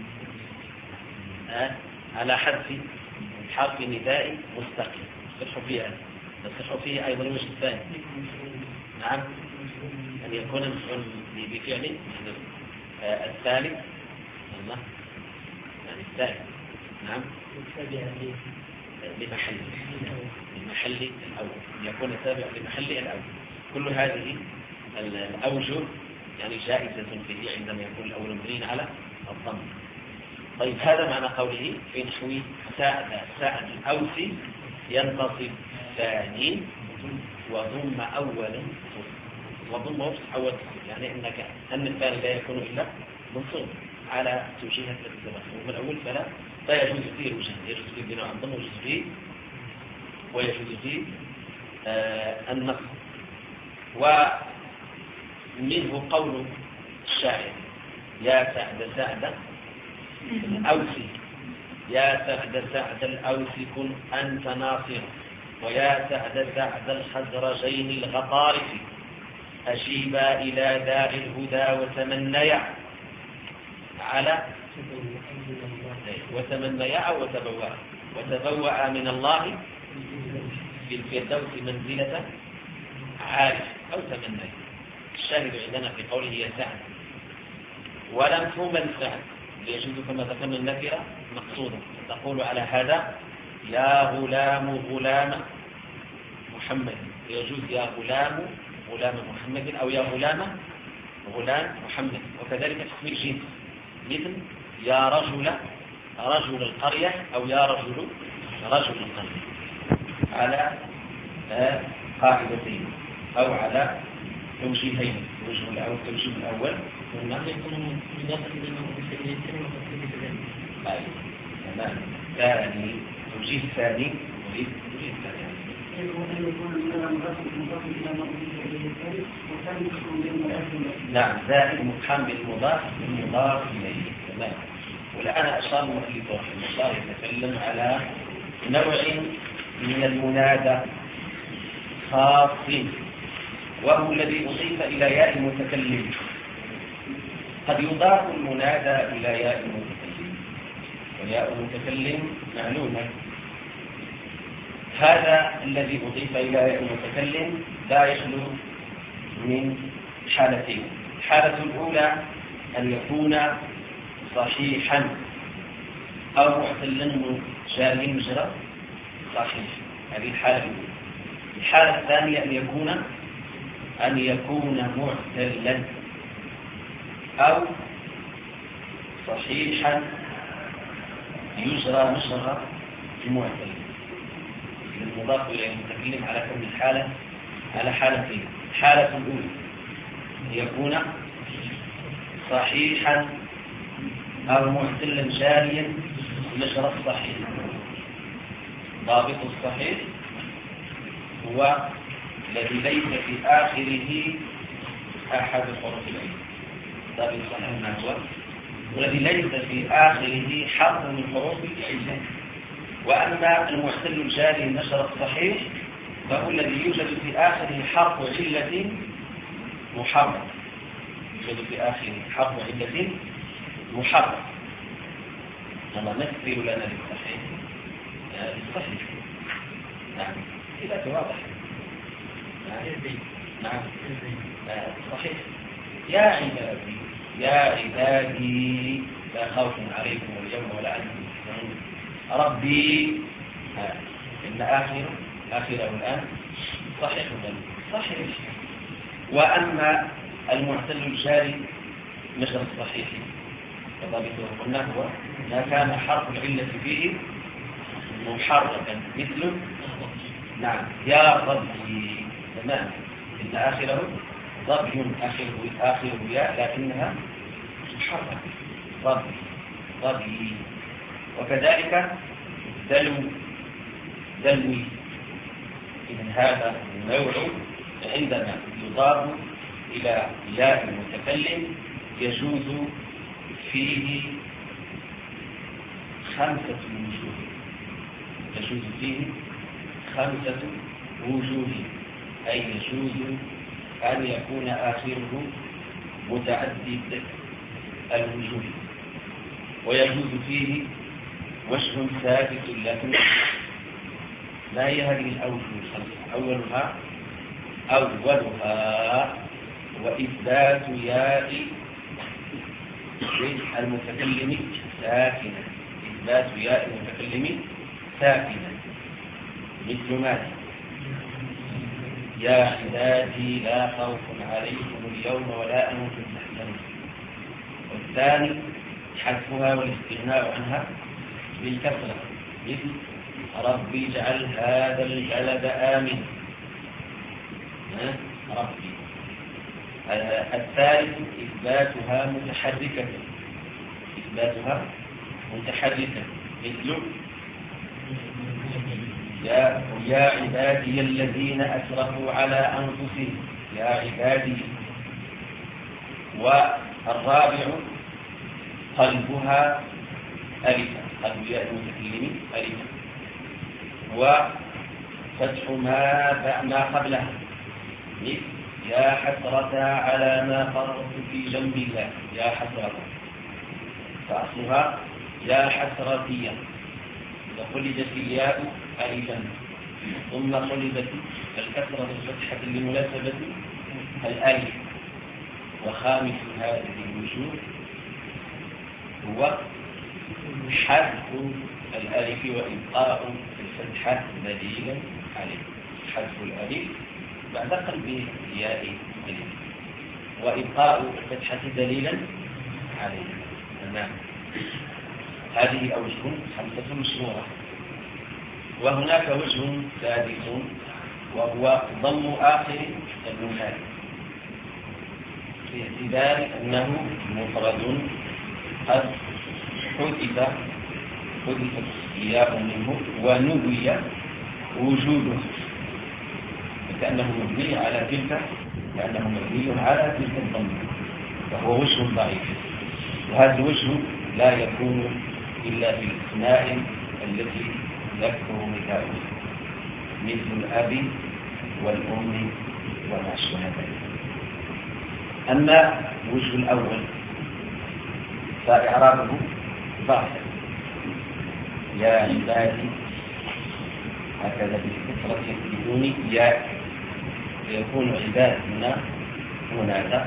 آه. على حذف حرف نداء مستقيم يصح فيها يصح فيه أيضا الوجه الثاني نعم أن يكون مفعول بفعل آه. الثالث الله يعني الثالث نعم لمحل لمحل الأول يكون تابع لمحل الأول. كل هذه الأوجه يعني جائزة فيه عندما يكون الأول مبني على الضم. طيب هذا معنى قوله في نحو سعد سعد الأوسي ينتصب ثاني وضم أولا وضم وفس أول يعني أنك أن الثاني لا يكون إلا منصوب على توجيهات الاتباع. والأول فلا لا يجوز فيه الوجه، يجوز فيه بنوع الضم ويجوز فيه ويجوز فيه آه النصب. ومنه قول الشاعر يا سعد سعد الأوسي يا سعد سعد الأوس كن أنت ناصر، ويا سعد سعد الخزرجين الغطارف، أجيبا إلى داء الهدى وتمنيا على وتمنيا أو وتبوأ وتبوأ من الله في الفردوس منزلة عارف أو تمنيا. الشاهد عندنا في قوله يا سعد، ولم تمن سعد ليجوز كما ذكرنا النكرة مقصودا، تقول على هذا يا غلام غلام محمد، يجوز يا غلام غلام محمد أو يا غلام غلام محمد. وكذلك اسم الجنس مثل يا رجل رجل القرية أو يا رجل رجل القرية على قاعدتين أو على توجيهين. الوجه الأول التوجيه الأول تمام. ثاني توجيه ثاني نريد توجيه ثاني نعم زائد مفهم بالمضاف بالمضاف إليه. تمام. والآن أشار المؤلف رحمه الله يتكلم على نوع من المنادى خاص، وهو الذي أضيف إلى ياء المتكلم. قد يضاف المنادى إلى ياء المتكلم، وياء المتكلم معلومة. هذا الذي أضيف إلى ياء المتكلم لا يخلو من حالتين. الحالة الأولى أن يكون صحيحا أو معتلا جاري مجرى صحيح، هذه الحالة الأولى. الحالة الثانية أن يكون أن يكون معتلا أو صحيحا يجرى مجرى المعتل. المضاف إليه المتكلم على كل الحالة على حالتين. الحالة الأولى يكون صحيحا أو معتلا جاريا مجرى الصحيح. ضابط الصحيح هو الذي ليس في آخره أحد حروف العلة. ضابط الصحيح ما هو؟ والذي ليس في آخره حرف من حروف العلة. وأما المعتل الجاري النشر الصحيح فهو الذي يوجد في آخره حرف علة محرم. يوجد في آخره حرف علة محرم. لما مثل لنا للصحيح الصحيح نعم إذا واضح نعم صحيح. يا عبادي يا عبادي لا خوف عليكم اليوم ولا أنتم تحزنون ربي إن آخر آخره الآن صحيح صحيح. وأما المعتل الجاري مجرى الصحيح فضابطه قلنا هو ما كان حرف العلة فيه محركا مثل نعم يا ربي. تمام. إن آخره ضبي آخره آخره ياء لكنها محركة ضبي ضبي. وكذلك دلو دلوي. إذن هذا النوع عندما يضاف إلى ياء المتكلم يجوز فيه خمسة وجوه. يجوز فيه خمسة وجوه، أي يجوز أن يكون آخره متعدد الوجوه، ويجوز فيه وجه ثابت لكن ما هي هذه الأوجه الخمسة؟ أولها أولها وإثبات ياء المتكلم ساكنة. إثبات ياء المتكلم ساكنة مثل ماذا؟ يا عبادي لا خوف عليكم اليوم ولا أنتم تحزنون. والثاني حذفها والاستغناء عنها بالكسرة مثل ربي اجعل هذا البلد آمنا ربي. الثالث إثباتها متحركة إثباتها متحركة مثل يا, يا عبادي الذين أسرفوا على أنفسهم يا عبادي. والرابع قلبها ألفا قبل ياء المتكلم ألفا، وفتح ما ما قبلها مثل يا حسرة على ما فرطت في جنب الله، يا حسرة، فأصلها يا حسرتية، وقلدت الياء ألفا ثم قلدت الكسرة الفتحة لمناسبة الألف. وخامس هذه الوجوه هو حذف الألف وإبقاء الفتحة بديلا عليه، حذف الألف بعد قلب ياء ألف وإبقاء الفتحة دليلا عليه. تمام. هذه أوجه خمسة مشهورة. وهناك وجه سادس وهو ضم آخر النون باعتبار أنه مفرد قد حذف حذفت الياء منه ونبي وجوده، كأنه مبني على تلك كأنه مبني على تلك الضم، وهو وجه ضعيف. وهذا الوجه لا يكون إلا في الأسماء التي يكثر مثالها مثل الأب والأم وما شابه ذلك. أما الوجه الأول فإعرابه ظاهر، يا عبادي هكذا بالكسرة بدون ياء، فيكون عباد هنا منادى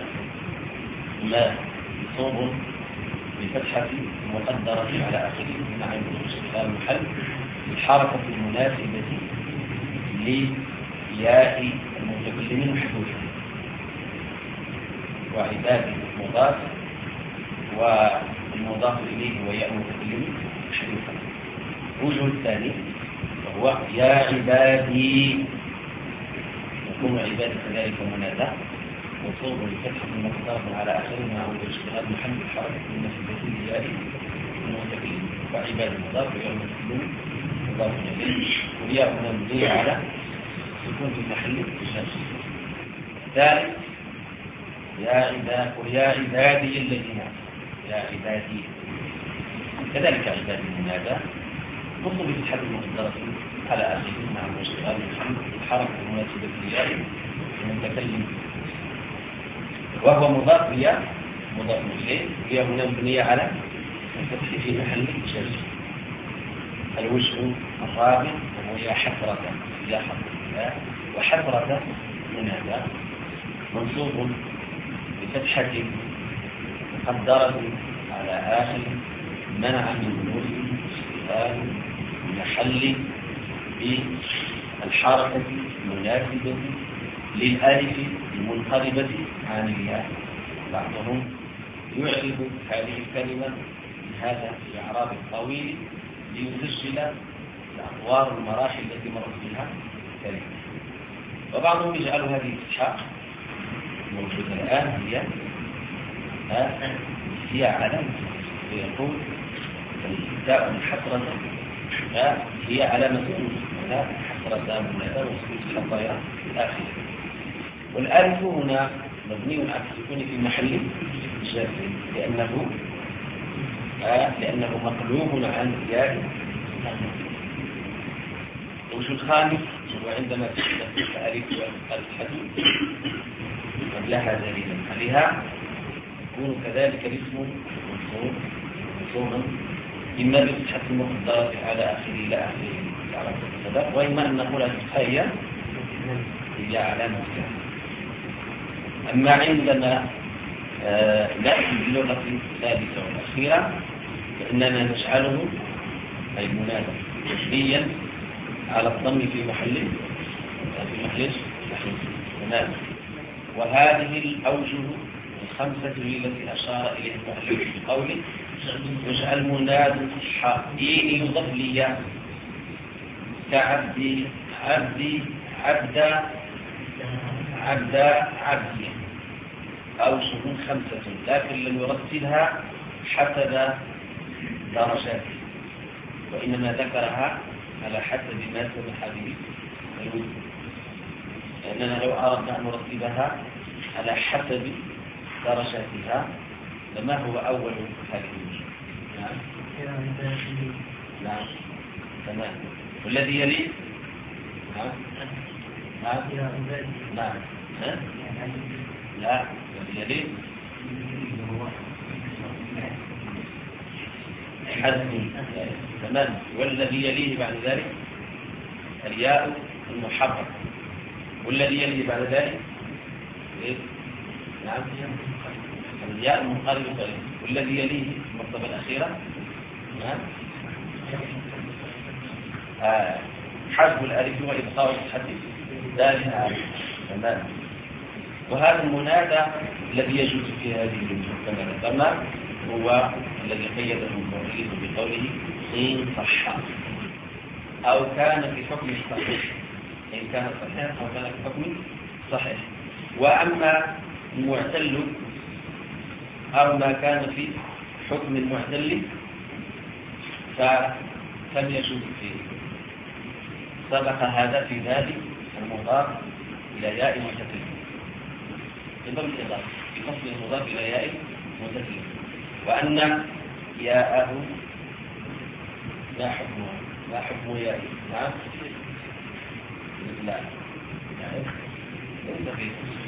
منصوب بفتحة مقدرة على آخره مع استقلال المحل الحركة المناسبة لياء المتكلم محذوفة، وعباد مضاف والمضاف إليه وياء المتكلم محذوفة. الوجه الثاني وهو يا عبادي، يكون عباد كذلك منادى منصوب بفتحة مقدرة على آخره مع استقلال المحل الحركة المناسبة لياء المتكلم، وعباد المضاف وياء المتكلم مضاف إليه والياء هنا مبنية على سكون في محل الجر. ثالث يا عباد ويا عبادي الذين، يا عبادي كذلك عبادي المنادى منصوب بفتحة مقدرة على آخره مع استقلال المحل الحركة المناسبة لياء المتكلم، وهو مضاف إلى مضاف إليه، وهي هنا مبنية على الفتح في محل الجر. الوجه الرابع وهو يا حسرة، يا حسرة، وحسرة منادى منصوب بفتحة مقدرة على آخر منع من ظهور استقلال المحل بالحركة المناسبة للألف المنقلبة عن الياء. بعضهم يعرب هذه الكلمة بهذا الإعراب الطويل ليسجل الأطوار والمراحل التي مرت بها الكلمة، وبعضهم يجعل هذه الفتحة موجودة الآن هي هي علامة، ويقول التاء حسرة هي علامة حسرة منادى وسكوت الحطايا الآخرة. والألف هنا مبني على السكون في محل جر لأنه آه لأنه مقلوب عن الياء. الوجه الخامس هو عندما تحدث الألف والفتحة قبلها دليلا عليها يكون كذلك الاسم منصوب منصوبا إما بفتحة مقدرة على آخره إلى آخره على السبب، وإما أن نقول الفتحة هي هي علامة. أما عندما آه نأتي باللغة الثالثة والأخيرة فإننا نجعله أي منادى تشبيا على الضم في محل في محل تمام. وهذه الأوجه الخمسة التي أشار إليها المؤلف بقوله يجعل منادى حين يضاف لي كعبدي عبدي عبدا عبدا عبدي أوجه خمسة، لكن لم يرتبها حسب درجاته، وإنما ذكرها على حسب ما سمح به الوجه، لأننا لو أردنا أن نرتبها على حسب درجاتها لما هو أول هذه الوجه. نعم نعم تمام. والذي يليه نعم نعم نعم ها؟ لا الذي يليه حزم تمام. والذي يليه بعد ذلك الياء المحرك. والذي يليه بعد ذلك إيه؟ نعم الياء المنقلب قليلا. والذي يليه المرتبة الأخيرة نعم آه. حذف الألف وإبقاء الحديث ذلك تمام. وهذا المنادى الذي يجوز في هذه الجملة كما ذكرنا هو الذي قيده المؤلف بقوله إن صح أو كان في حكم صحيح. إن كان صحيح أو كان في حكم صحيح. وأما المعتل أو ما كان في حكم المعتل فلم يجوز فيه. سبق هذا في ذلك المضاف إلى ياء متكلم في ضمن الإضافة في فصل المضاف إلى ياء متكلم. وأن ياءه لا حكم لا حكم ياء نعم لا ليس فيه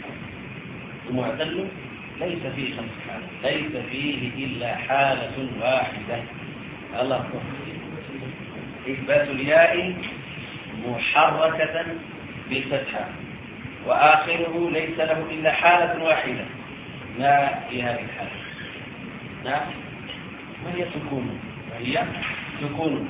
المعتل ليس فيه خمس حالات. ليس فيه إلا حالة واحدة. الله أكبر. إثبات الياء محركة بالفتحة وآخره ليس له إلا حالة واحدة. ما هي هذه الحالة؟ نعم وهي سكون. وهي سكون.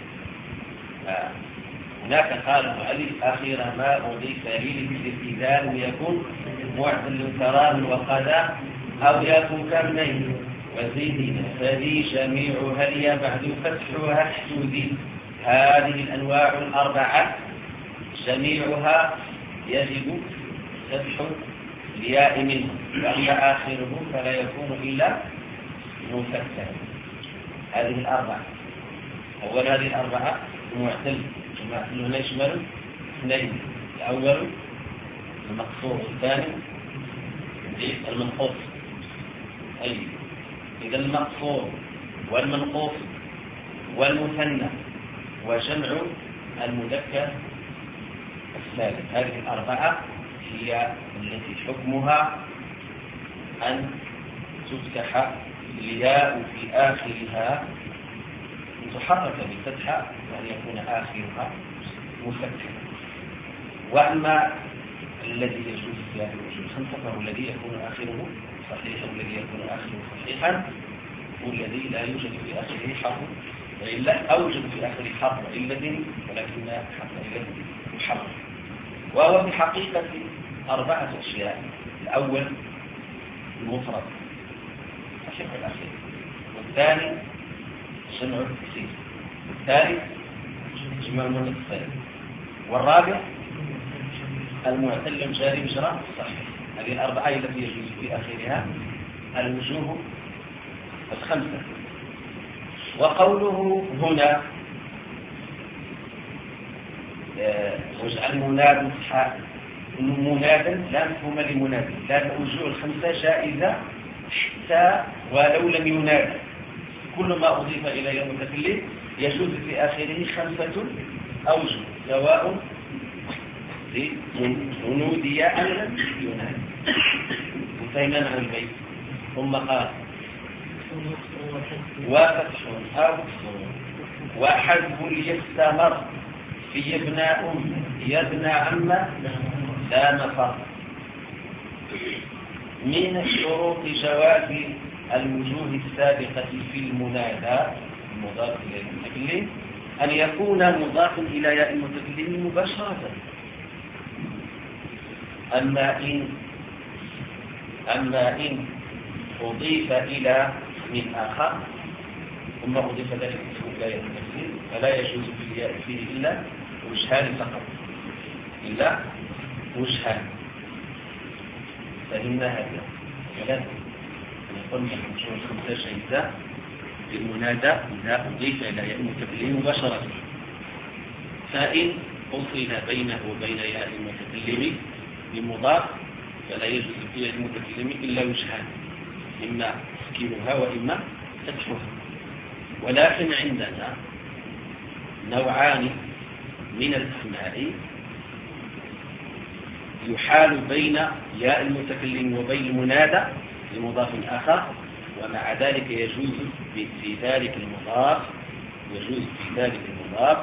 آه. هناك قال المؤلف آخر ما أضيف لي بالاستئذان يكون معتل كرام وقذا أو يكون كامنين وزيد فذي جميعها اليا بعد فتحها احتوذي. هذه الأنواع الأربعة جميعها يجب فتح الياء منه. وأما آخره فلا يكون إلا مفتحا. هذه الأربعة. أول هذه الأربعة معتل. المعتل هنا يشمل اثنين. الأول المقصور والثاني المنقوص. أي إذا المقصور والمنقوص والمثنى وجمع المذكر السالم. هذه الأربعة هي التي حكمها أن تفتح الياء في آخرها تحرك بالفتحة وأن يكون آخرها مفتحا. وأما الذي يجوز في هذه الوجوه الخمسة فهو الذي يكون آخره صحيحا والذي يكون آخره صحيحا والذي لا يوجد في آخره حرف إلا أوجد في آخره حرف علة ولكن حرف علة محرم. وهو في حقيقة أربعة أشياء. الأول المفرد صحيح الأخير. والثاني جمع التكسير. والثالث جمع المتصل. والرابع المعتل جاري مجرى صحيح. هذه الأربعة التي يجوز في آخرها الوجوه الخمسة. وقوله هنا واجعل مناد منادا لا مفهوم لمناد. لأن الوجوه الخمسة جائزة حتى ولو لم يناد. كل ما أضيف إلى يوم المتكلم يجوز في آخره خمسة أوجه سواء منودي أم لم يناد. انتهينا عن البيت. ثم قال وفتح أو وحذف يستمر في ابن أم يبنى عم لا مفر. من الشروط جواز الوجوه السابقة في المنادى المضاف إلى المتكلم أن يكون مضافا إلى ياء المتكلم مباشرة. أما إن أما إن أضيف إلى من آخر ثم أضيف ذلك إلى ياء المتكلم فلا يجوز في الياء فيه إلا وجهان فقط. إلا وجهان. فهمنا هذا ثلاثة. نقول من الوجوه الخمسة جائزة بالمنادى إذا أضيف إلى ياء المتكلم مباشرة. فإن أصل بينه وبين ياء المتكلم بمضاف فلا يجوز في ياء المتكلم إلا وجهان. إما تسكينها وإما فتحها. ولكن عندنا نوعان من الأسماء يحال بين ياء المتكلم وبين المنادى لمضاف آخر، ومع ذلك يجوز في ذلك المضاف يجوز في ذلك المضاف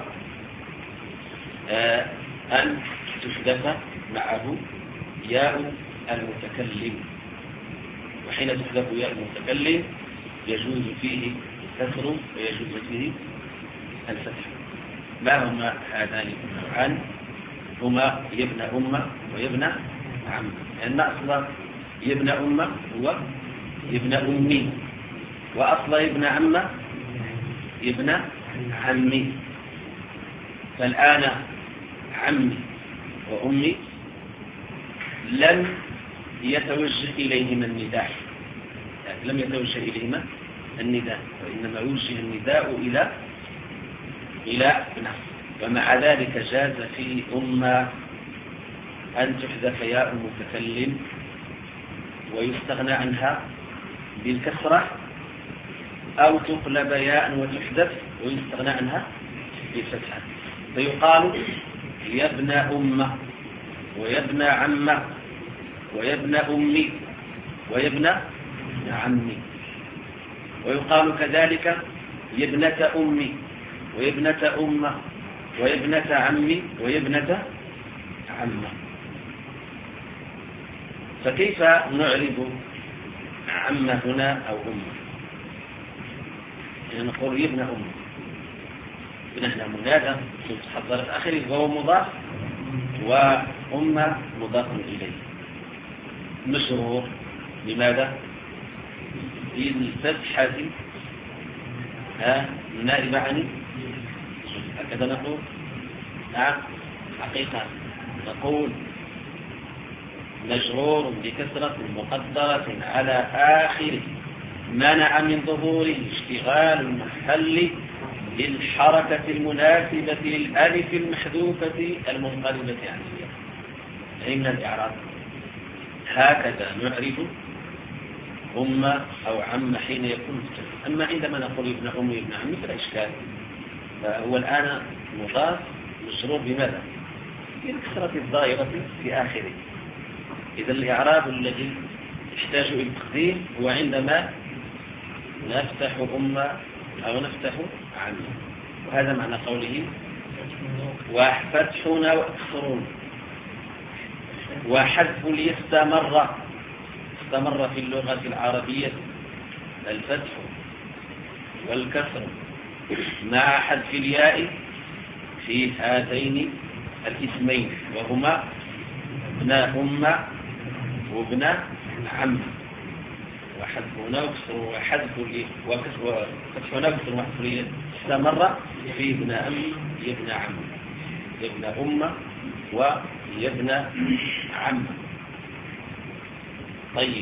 آه أن تحدث معه ياء المتكلم. وحين تحدث ياء المتكلم يجوز فيه الكسر ويجوز فيه الفتح. ما هما هذان النوعان؟ هما يبن أمة ويبن عم، لأن أصل يبن أمة هو يبن أمي، وأصل يبن عم يبن عمي. فالآن عمي وأمي لم يتوجه إليهما النداء، يعني لم يتوجه إليهما النداء، وإنما وجه النداء إلى إلى ابنه. ومع ذلك جاز في أمة أن تحذف ياء المتكلم ويستغنى عنها بالكسرة، أو تقلب ياء وتحذف ويستغنى عنها بالفتحة. فيقال يا ابن أمة ويا ابن عمة ويا ابن أمي ويا ابن عمي. ويقال كذلك يا ابنة أمي ويا ابنة أمة ويا ابنة عمي ويا ابنة عمة. فكيف نعرب عم هنا أو أمة؟ يعني نقول يا ابن أمة، ابن منادى تحضر في آخره وهو مضاف، وأمة مضاف إليه مجرور. لماذا؟ للفتحة نائبة عني، هكذا نقول. نعم حقيقة نقول مجرور بكسرة مقدرة على آخره منع من ظهوره اشتغال المحل للحركة المناسبة للألف المحذوفة المنقلبة عن الياء، يعني من الإعراب. هكذا نعرف أمة أو عم حين يكون مستقيم. أما عندما نقول ابن أمي ابن عمي فلا إشكال، فهو الآن مضاف مجرور بماذا؟ بالكسرة الظاهرة في آخره. إذا الإعراب الذي يحتاج إلى التقديم هو عندما نفتح أمة أو نفتح عمي. وهذا معنى قوله وفتحنا وأكسرون. وحذف ليستمر، استمر في اللغة العربية الفتح والكسر مع حذف الياء في هذين الاسمين، وهما ابن أمة وابن عم. وحذفنا وكسر وحذف وفتحنا وكسر وحذف استمر في ابن أم يبن عم يبن أمة ويبن عم. طيب،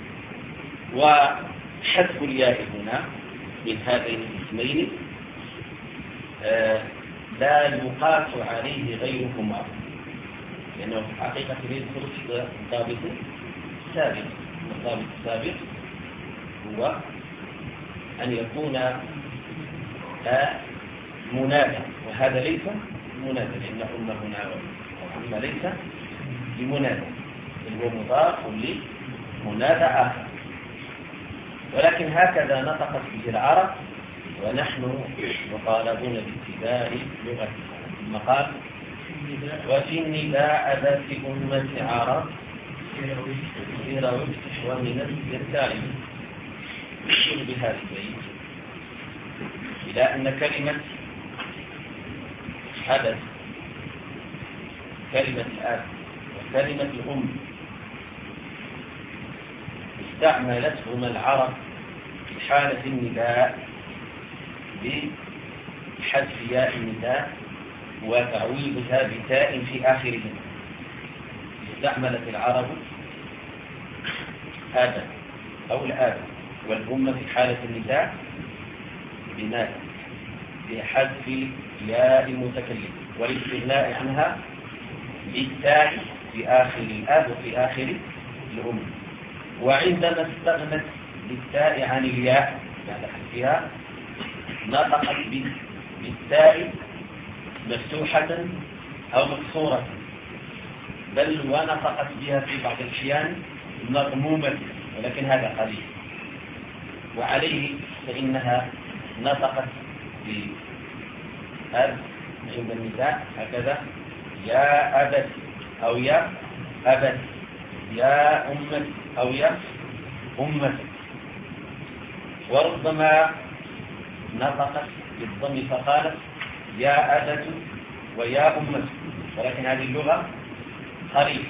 وحذف الياء هنا من هذين الاسمين آه لا يقاس عليه غيرهما، لأنه في الحقيقة يدخل الضابط السابق. الضابط السابق هو أن يكون آه منادى، وهذا ليس منادى، لأن أم هنا وعم ليس بمنادى، هو مضاف لمنادى آخر. ولكن هكذا نطقت به العرب، ونحن مطالبون باتباع لغتها. ثم قال وفي النداء ذات أمة عرب سير وافتح ومن الاستركار. يقول بهذا البيت إلى أن كلمة حدث، كلمة الآب وكلمة الأم استعملتهما العرب في حالة النداء بحذف ياء النداء وتعويضها بتاء في آخرهما. استعملت العرب هذا أو الآب والأمة في حالة النداء بماذا؟ بحذف ياء المتكلم والاستغناء عنها بالتاء في آخر الآب وفي آخر الأم. وعندما استغنت بالتاء عن الياء بعد حذفها نطقت بالتاء مفتوحة أو مكسورة، بل ونطقت بها في بعض الأحيان مضمومة، ولكن هذا قليل. وعليه فإنها نطقت بهذا عند النداء هكذا: يا أبت أو يا أبت، يا أمت أو يا أمت. وربما نطقت بالضم فقالت يا أبت ويا أمت، ولكن هذه اللغة قليلة.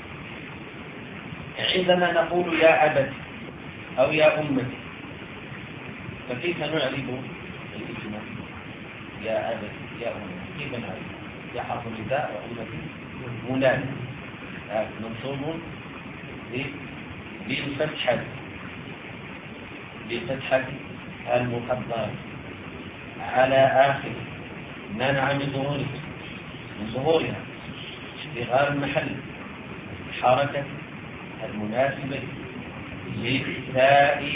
عندما نقول يا أبت أو يا أمت، فكيف نعرف الاسم يا أبت يا أمت؟ كيف نعرف؟ يا حرف نداء وأمت منادى منصوب بالفتحة بالفتحة المقدرة على آخر، منع من ظهورها من ظهورها اشتغال المحل، حركة المناسبة للتاء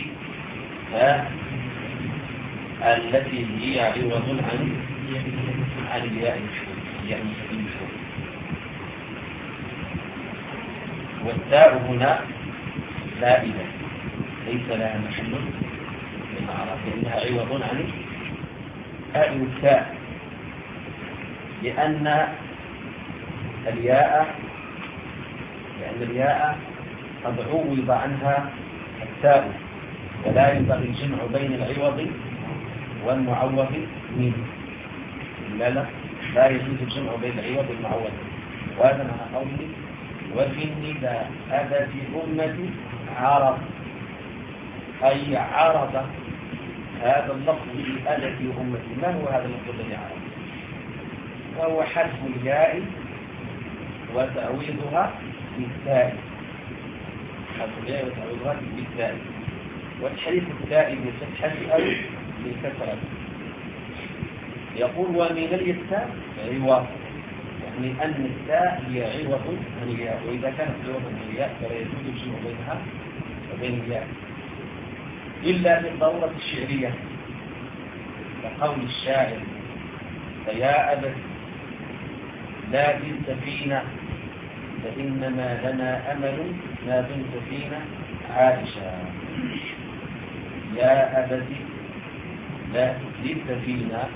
التي هي عوض عن عن الياء المشهور. والتاء هنا زائدة ليس لها محل من الأعراب، لأنها عوض عن هذه التاء، لأن الياء لأن الياء قد عوض عنها التاء، ولا ينبغي الجمع بين العوض والمعوض منه. لا لا لا يجوز الجمع بين العوض والمعوض. وهذا مع قوله وفي النداء أبت أمتي عرض، أي عرض هذا اللفظ بأبت أمتي. ما هو هذا اللفظ الذي عرض؟ وهو حذف الياء وتعويضها بالتاء، حذف الياء وتعويضها بالتاء، وتحريف التاء بالفتحة أو بالكسرة. يقول ومن الياء عوض، يعني أن التاء هي عوض عن الياء، وإذا كانت عوض عن الياء فلا يجوز الجمع بينها وبين الياء إلا بالضرورة الشعرية، كقول الشاعر فيا أبت لا دمت فينا فإنما لنا أمل ما دمت فينا عائشا. يا أبت لا دمت فينا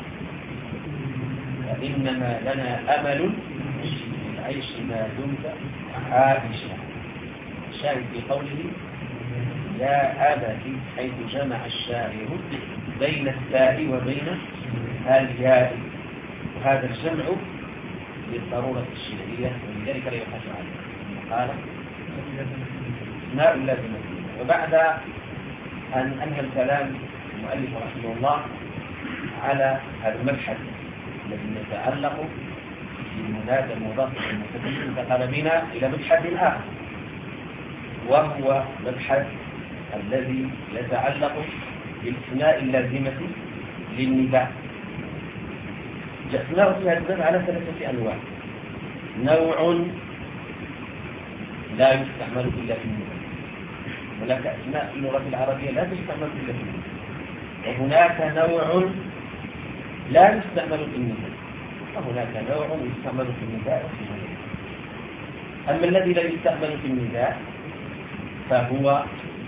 فإنما لنا أمل العيش ما دمت عائشا. الشاهد في قوله يا أبت، حيث جمع الشاعر بين التاء وبين الياء، وهذا الجمع بالضرورة الشرعية، ولذلك لا يحاج عليه. قال اسماء لازمة. وبعد أن أنهى الكلام المؤلف رحمه الله على هذا المبحث الذي يتعلق بالمنادى المضاف للمتكلم، انتقل بنا إلى مبحث آخر، وهو مبحث الذي يتعلق بالاسماء اللازمة للنداء. جاءنا في هذا الباب على ثلاثة أنواع: نوع لا يستعمل إلا في النداء، هناك أسماء في اللغة العربية لا تستعمل إلا في النداء، وهناك نوع لا يستعمل في النداء، وهناك نوع يستعمل في النداء وفي النداء. أما الذي لا يستعمل في النداء فهو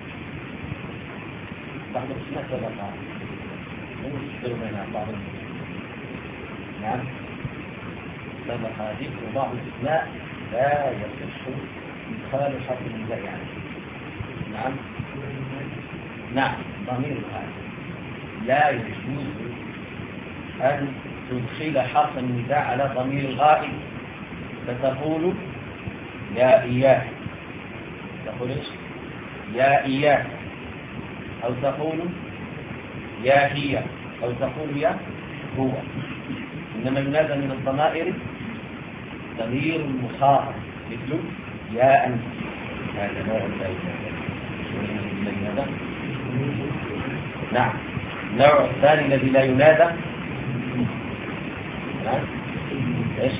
بعض الاسماء سبقا ونذكر بين بعض الاسماء. نعم سبق ذكر بعض الاسماء لا يصح إدخال حرف النداء يعني. نعم نعم ضمير الحال لا يجوز أن تدخل حرف النداء على ضمير الغائب، فتقول يا إياه، تقول إيش؟ يا إياه، أو تقول يا هي، أو تقول يا هو. إنما ينادى من الضمائر ضمير المخاطب مثل يا أنت، هذا نوع لا ينادى. نعم النوع الثاني الذي لا ينادى ايش؟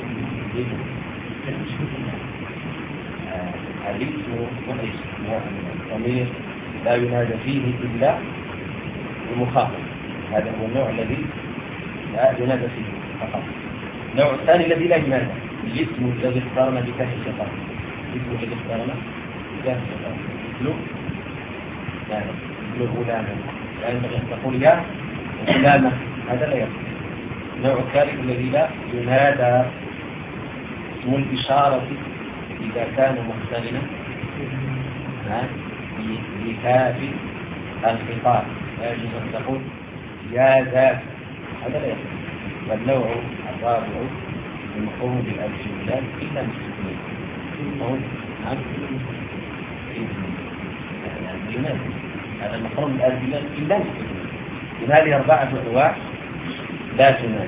الاسم والاسم ضمير لا ينادى فيه إلا المخاطب، هذا هو النوع الذي لا ينادى فيه فقط. النوع الثاني الذي لا ينادى الاسم الذي اقترن بكاف الشيطان. الاسم الذي اقترن بكاف الشيطان مثل يعني مثل غلاما لا ينبغي أن تقول يا غلامة، هذا لا يصح. النوع الثالث الذي لا ينادى اسم الإشارة إذا كان مقترنا بكاف الخطاب لا يجوز أن تقول يا ذات، هذا لا يصح. والنوع الرابع المقرون بالألف واللام إلا بالسكون. نعم لماذا؟ هذا المقرون بالألف واللام إلا بالسكون. من هذه أربعة أنواع لا تنادى.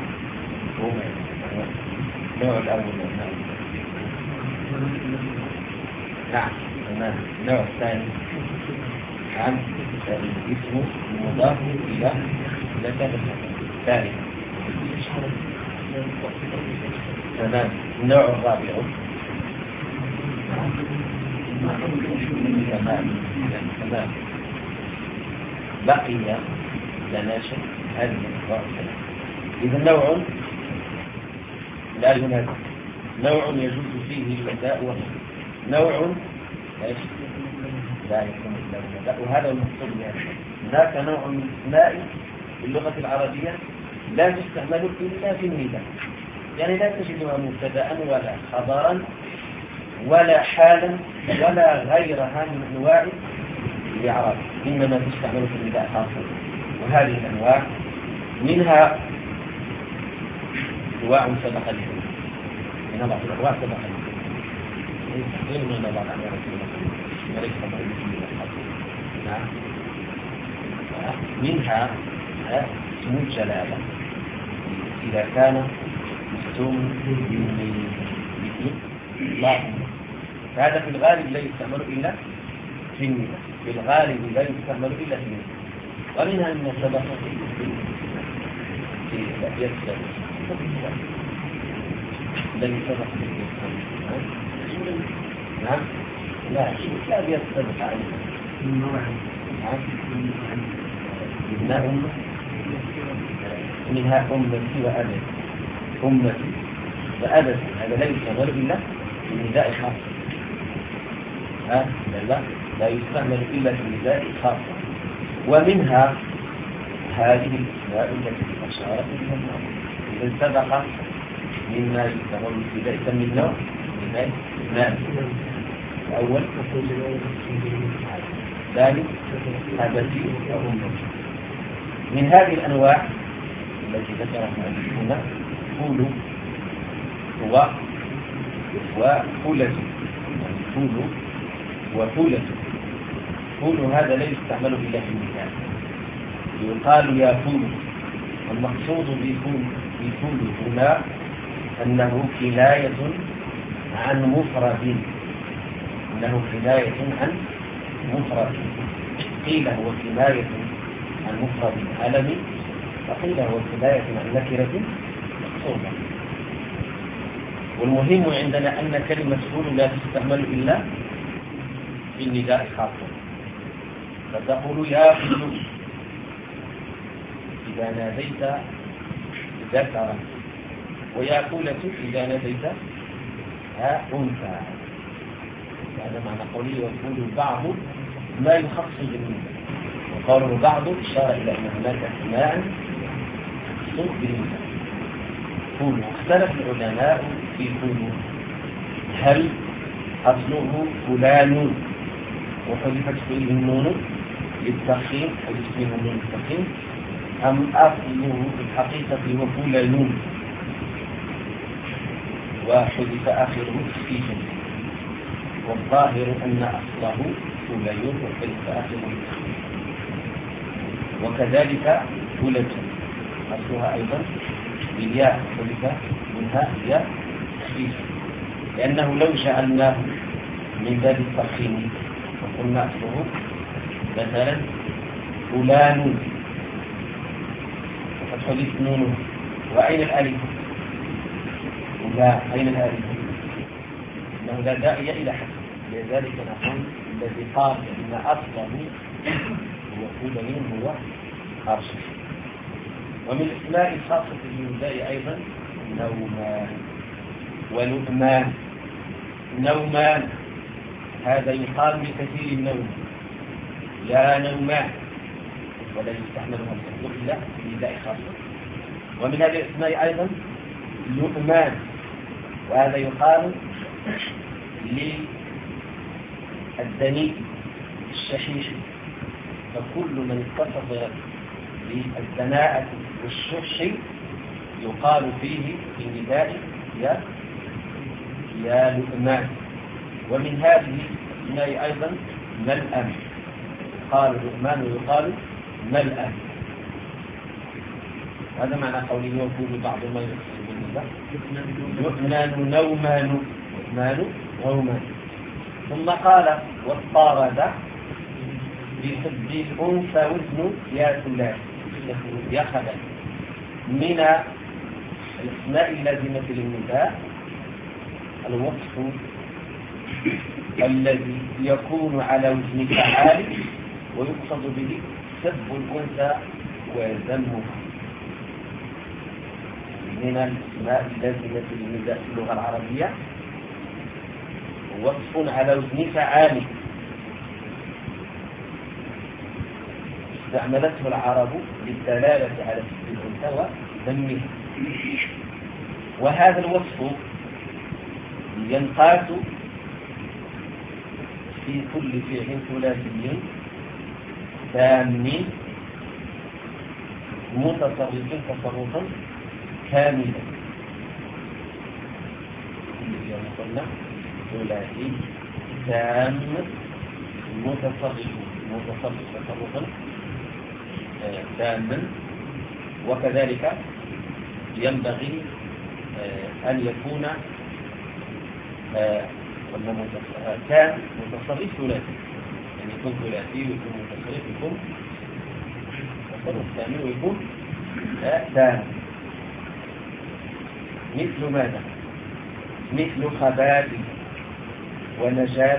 النوع الأول نعم تمام. النوع الثاني نعم الاسم المضاف إلى إلى كذا ثالث تمام. النوع الرابع تمام تمام. بقي لنا شيء هذه الأنواع الثلاثة. إذا نوع لا ينادى، نوع يجوز فيه النداء والنهي، نوع لا يكون إلا النداء، وهذا المقصود يعني. هناك نوع من الأسماء في اللغة العربية لا تستعمل إلا في النداء، يعني لا تجدها مبتدأ ولا خبرا ولا حالا ولا غيرها من أنواع الإعراب، إنما تستعمل في النداء خاصة. وهذه الأنواع منها أنواع سبق لهم، من بعض الأنواع سبق لهم غير من بعض الأنواع وليس خبر نعم. منها اسم الجلالة إذا كان مستوم بالله، هذا في الغالب لا يستعمل إلا في النداء، في الغالب لا يستعمل إلا في النداء. ومنها أن سبق في الأبيات الذي سبق في نعم لا لا أبيات سبق عليه نعم ابن أمة منها أمتي وأبت أمتي وأبت، هذا لا يستعمل إلا في النداء الخاص. ها لا لا يستعمل إلا في النداء الخاص. ومنها هذه الأسماء التي أشارت إليها النوع إذا سبق مما يستعمل في ذلك من نوع مال الأول ثاني أبتي وأمتي. من هذه الأنواع التي ذكرها هنا فول هو وفولة، فول وفولة. فول هذا لا يستعمل إلا في النداء، يقال يا فول. المقصود بفول بفول هنا أنه كناية عن مفرد، أنه كناية عن مفرد. قيل هو كناية عن مفرد علمي، وقيل هو كناية عن نكرة مقصودة. والمهم عندنا أن كلمة فول لا تستعمل إلا في النداء خاصة، فتقول يا فول إذا ناديت ذكرا، ويا فولة إذا ناديت أنثى. هذا معنى قولي وفول بعض ما يخص بالنداء، وقالوا بعض إشارة إلى أن هناك أسماء تخص بالنداء. فول اختلف العلماء في فول، هل أصله فلان وحذفت فيه النون للتخفيف حذف فيه النون للتخفيف، أم أصله في الحقيقة هو فلان وحذف آخره تخفيفا؟ والظاهر أن أصله فلان وحذف آخره تخفيفا. وكذلك فلة أصلها أيضا بالياء حذف منها ياء تخفيفا، لأنه لو جعلناه من باب الترخيم وقلنا أصله مثلا فلان وقد حذف نونه، وأين الألف؟ لا، أين الألف؟ إنه لا داعي إلى حذف. لذلك نقول الذي قال إن أصله هو فلان هو أرشف. ومن اسماء الخاصة بالنداء أيضا نومان ونؤمان. نومان هذا يقال بكثير النوم، يا نومان، ولا يستعمل هذا إلا في نداء خاصة. ومن هذه الاسماء أيضا نؤمان، وهذا يقال للدنيء الشحيح، فكل من اتصف بالدناءة والشح يقال فيه في النداء يا يا لؤمان. ومن هذه الاسماء أيضا ملأم، قال لؤمان ويقال ملأم. هذا معنى قوله يقول بعض ما يقصد بالنداء يؤمن نومان يؤمن نومان. ثم قال والطارد بحب الأنثى وزن يا ثلاث يخبر من الاسماء اللازمة للنداء الوصف الذي يكون على وزن فعال ويقصد به سب الأنثى وذمها. من الاسماء اللازمة للنداء في اللغة العربية وصف على وزن فعال استعملته العرب للدلالة على سب الأنثى وذمها. وهذا الوصف ينقاس في كل فعل ثلاثي تام متصرف تصرفا كاملا. ثلاثي تام متصرف متصرف تصرفا تاما. وكذلك ينبغي أن يكون كان متصرف ثلاثي، يعني يكون ثلاثي ويكون متصرف يكون تصرف ثاني ويكون تام. مثل ماذا؟ مثل خبات ونجاة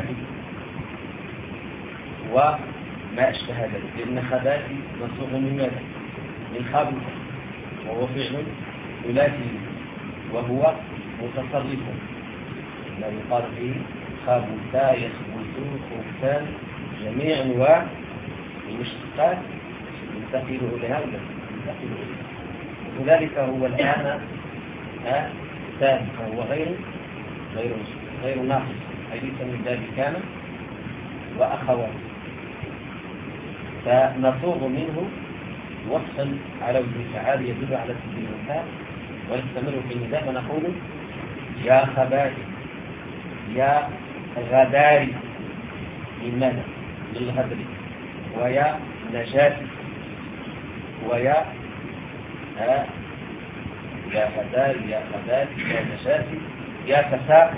وما أشبه ذلك، لأن خبات مصروف من ماذا؟ من خبث، وهو فعل ثلاثي وهو متصرف، ما يقال فيه خبثا يخبثون خبثان جميع أنواع المشتقات ينتقل إليها ولا ينتقل إليها. وذلك هو الآن تام، فهو غير غير غير ناقص، أي ليس من باب كان وأخوات. فنصوغ منه وصفا على وجه فعال يدل على سبيل الانتهاء، ونستمر في النداء ونقول يا خبائث يا غداري من ماذا؟ للغدر. ويا نجاة ويا ها يا غداري يا غداري يا نجاة يا فساق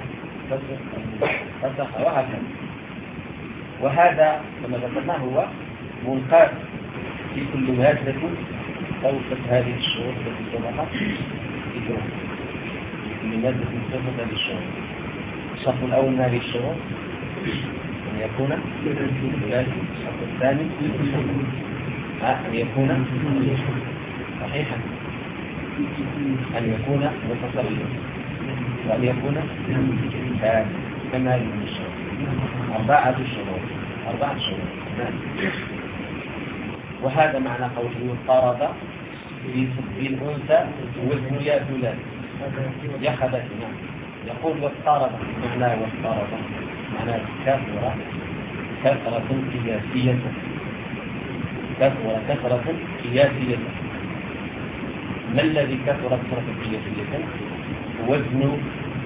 فسق وهكذا. وهذا كما ذكرنا هو منقاس في كل مادة توصف هذه الشروط التي سبق ذكرها، في كل مادة توصف هذه الشروط. الشرط الأول من هذه الشروط أن يكون ثلاثي، الشرط الثاني أن يكون صحيحا، أن يكون متصرفا، وأن يكون كما هذه من الشروط. أربعة شروط أربعة شروط نعم. وهذا معنى قوله طرد في سب الأنثى وزن يا ثلاثي يخبث. نعم. يقول واضطرب، معناه واضطرب معناه كثرة كثرة قياسية، كثرة كثرة قياسية. ما الذي كثرة كثرة قياسية؟ وزن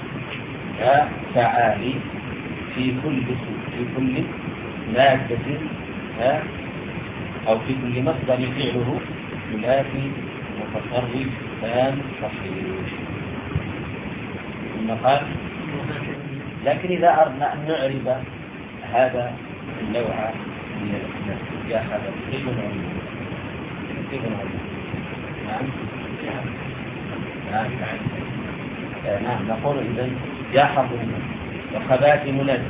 فعال في كل في كل مادة أو في كل مصدر فعله ثلاثي متصرف تام صحيح. ثم قال لكن إذا أردنا أن نعرب هذا النوع من الأسماء يا هذا كيف نعرب؟ كيف نعرب؟ نعم نعم نعم نقول إذن يا حرف وخبات منادى.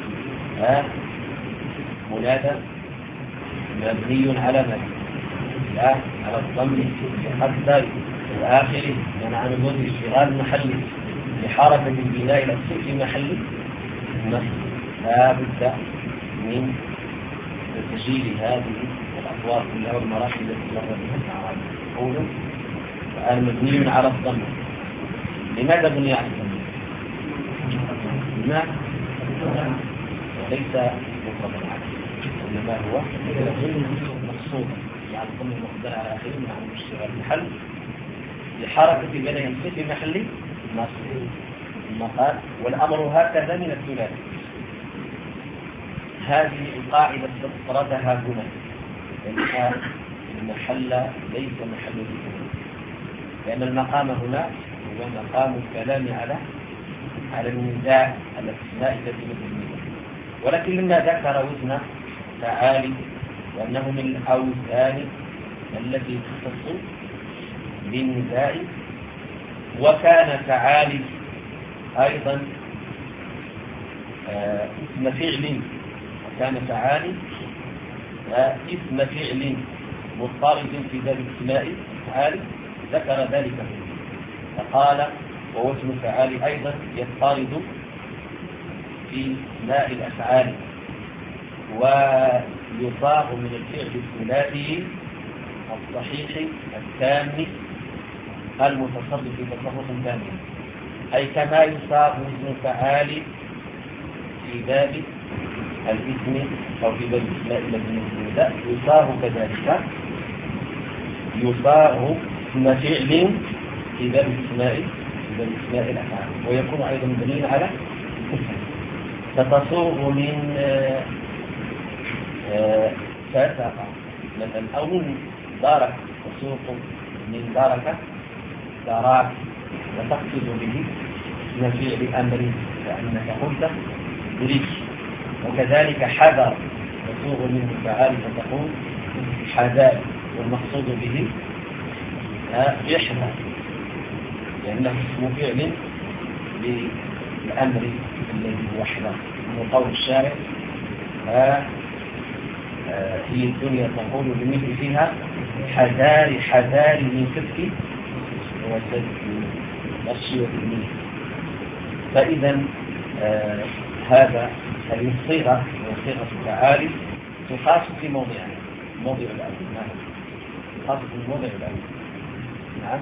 ها منادى مبني على ماذا؟ لا على الضم حتى الآخر منع من وجه اشتغال محلي لحركة البناء الأصلي في محل النصب. لا بد من تسجيل هذه الأطوار كلها والمراحل التي مر بها الأعراب. قوله الآن مبني على الضم. لماذا بني على الضم؟ لماذا؟ وليس مطلقا عليه، إنما هو مقصود مع الضم المقدر على آخره مع الاشتغال المحل لحركة بناء الصلة في محل نصب. المقال والأمر هكذا من الثلاثي. هذه القاعدة استطردها هنا لأن المحل ليس محل ذكر، لأن المقام هنا هو مقام الكلام على على النزاع على الأسماء التي مبنية، ولكن لما ذكر وزن تعالي وأنه من الأوزان التي تختص بالنزاع، وكان تعالي أيضا آه اسم فعل، وكان تعالي آه اسم فعل مضطرد في ذلك الاسماء تعالي، ذكر ذلك هنا فقال ووزن تعالي أيضا يضطرد في اسماء الأفعال ويصاغ من الفعل الثلاثي الصحيح التام المتصرف في تصرف تام، أي كما يصاغ وزن تعالي في باب الاسم أو في باب الاسماء المبنية، يصاغ كذلك يصاغ اسم فعل في باب الاسماء في باب الاسماء الأفعال، ويكون أيضا مبنيا على فتصوغ من فاتقة مثلا أو من بارك، تسوق من باركة دراك وتقصد به اسم فعل أمر كأنك قلت بريك. وكذلك حذر تسوق منه تعالى فتقول حذار، والمقصود به يحذر لأنه اسم فعل للأمر الذي هو حذر. من قول الشارع هي الدنيا تقول بمثل فيها حذار حذار من فك وسد الغش والتلميذ. فإذا آه هذا هذه الصيغة وصيغة تعالي تقاس في موضعين، موضع الأول نعم تقاس في الموضع الأول نعم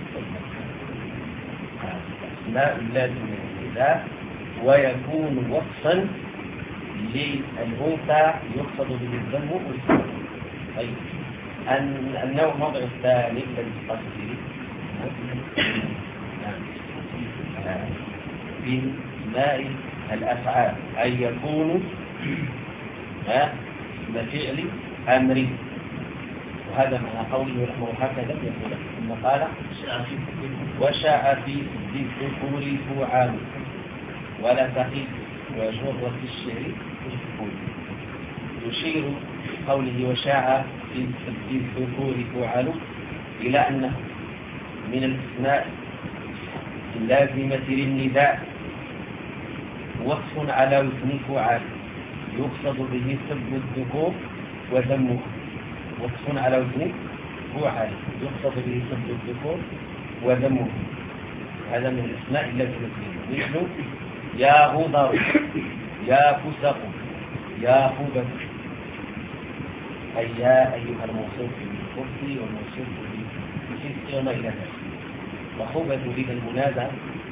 لا لازم الإله ويكون وصفا للأنثى يقصد به الذم والسم. طيب النوع موضع الثاني الذي تقاس فيه في ماء الأفعال أن يكون بفعل أمر، وهذا معنى قوله رحمه هكذا يقول ثم قال وشاع في الذكور فعال ولا تقيد وجر في الشعر يشير قوله وشاع في الذكور فعال إلى أنه من الاسماء اللازمة للنداء وصف على وزن فعال يقصد به سب الذكور وذمه، وصف على وزن فعال يقصد به سب الذكور وذمه، هذا من الاسماء اللازمة مثل يا غضر يا فسق يا خبث، أي يا أيها الموصوف بالكفر والموصوف بالفسق وما إلى ذلك. وخبث بها المنادى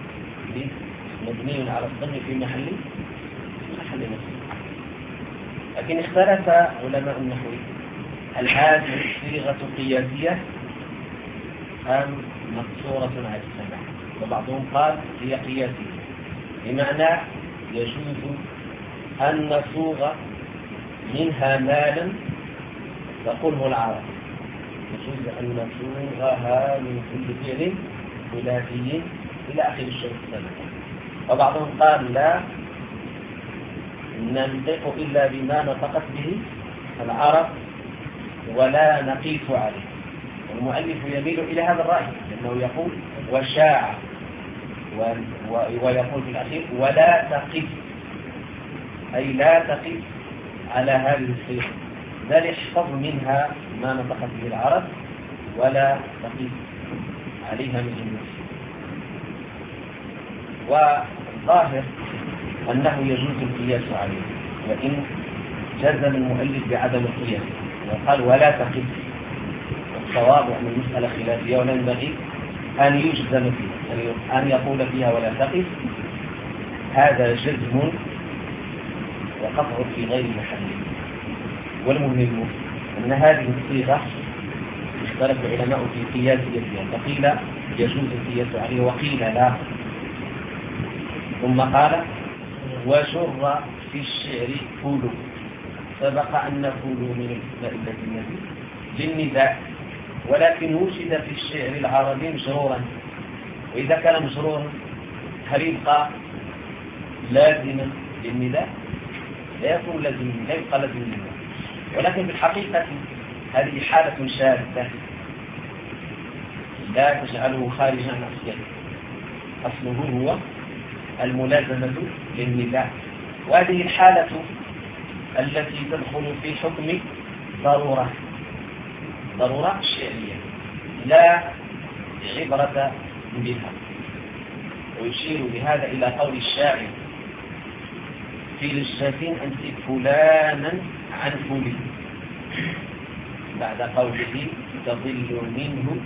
مبني على الضم في محل محل نصب. لكن اختلف علماء النحو هل هذه صيغة قياسية أم مقصورة على السمع؟ وبعضهم قال هي قياسية، بمعنى يجوز أن نصوغ منها مالا تقوله العرب، يجوز أن نصوغها من كل فعل ثلاثي إلى آخر الشيء السابق. وبعضهم قال لا ننطق إلا بما نطقت به العرب ولا نقيس عليه. والمؤلف يميل إلى هذا الرأي لأنه يقول وشاع ويقول في الأخير ولا تقيس، أي لا تقيس على هذه الصيغة، ذلك احفظ منها ما نطقت به العرب ولا تقيس عليها من النص. والظاهر أنه يجوز القياس عليه، وإن جزم المؤلف بعدم القياس وقال ولا تقيس. الصواب أن المسألة خلافية ولا ينبغي أن يجزم فيها، أن يقول فيها ولا تقيس هذا جزم وقطع في غير محله. والمهم أن هذه الصيغة اختلف العلماء في قياسيتها، فقيل يجوز القياس عليه وقيل لا. ثم قال وجر في الشعر فولو، سبق أن فولو من الأسماء التي نزل للنداء، ولكن وجد في الشعر العربي مجرورا، وإذا كان مجرورا هل يبقى لازما للنداء؟ لا يكون لازما، لا يبقى لازما للنداء. ولكن في الحقيقة هذه حالة شاذة لا تجعله خارجا عن أصله، أصله هو الملازمة للنداء. وهذه الحالة التي تدخل في حكم ضرورة ضرورة شعرية لا عبرة بها. ويشير بهذا إلى قول الشاعر في لجة أنت فلانا عن فلي، بعد قوله تضل منه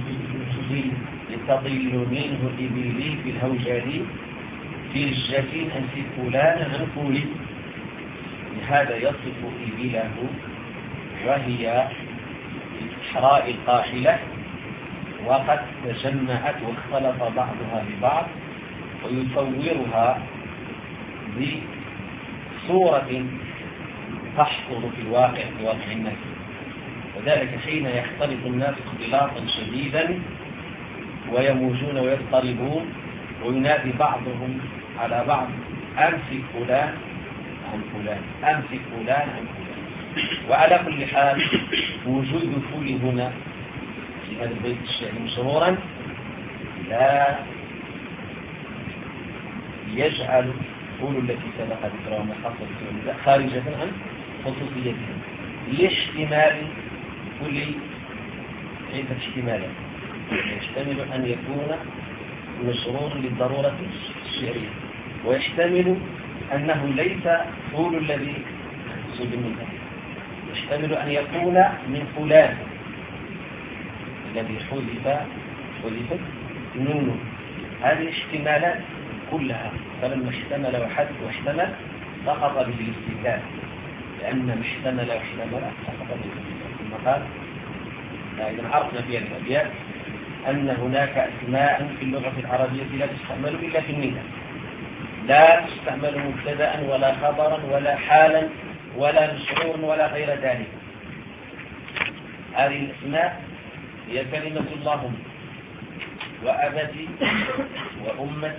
تضل منه إبلي في الهوجري في لجة أنت فلانا عن فلي، لهذا يصف إبله وهي في صحراء القاحلة وقد تجمعت واختلط بعضها ببعض، ويصورها بصورة تحصل في الواقع في واقع الناس. وذلك حين يختلط الناس اختلاطا شديدا ويموجون ويضطربون وينادي بعضهم على بعض أمسك فلان عن فلان أمسك فلان عن فلان. وعلى كل حال وجود فول هنا في هذا البيت الشعري مشرورا لا يجعل فول التي سبق ذكرها من خاصة خارجة عن خصوصيتها، لاحتمال كل عدة احتمالات. يحتمل أن يكون مشرورا للضرورة الشعرية، ويحتمل أنه ليس فول الذي يحصل منه، يحتمل أن يكون من فلان الذي حذف حذفت نونه. هذه الاحتمالات كلها فلما احتمل وحذف واحتمل سقط به الاستدلال، لأن ما احتمل واحتمل سقط به الاستدلال. ثم قال إذا عرفنا في هذه الأبيات أن هناك أسماء في اللغة العربية لا تستعمل إلا في النداء، لا تستعمل مبتدأ ولا خبرا ولا حالا ولا مشعورا ولا غير ذلك. هذه الأسماء هي كلمة اللهم وأبتي وأمتي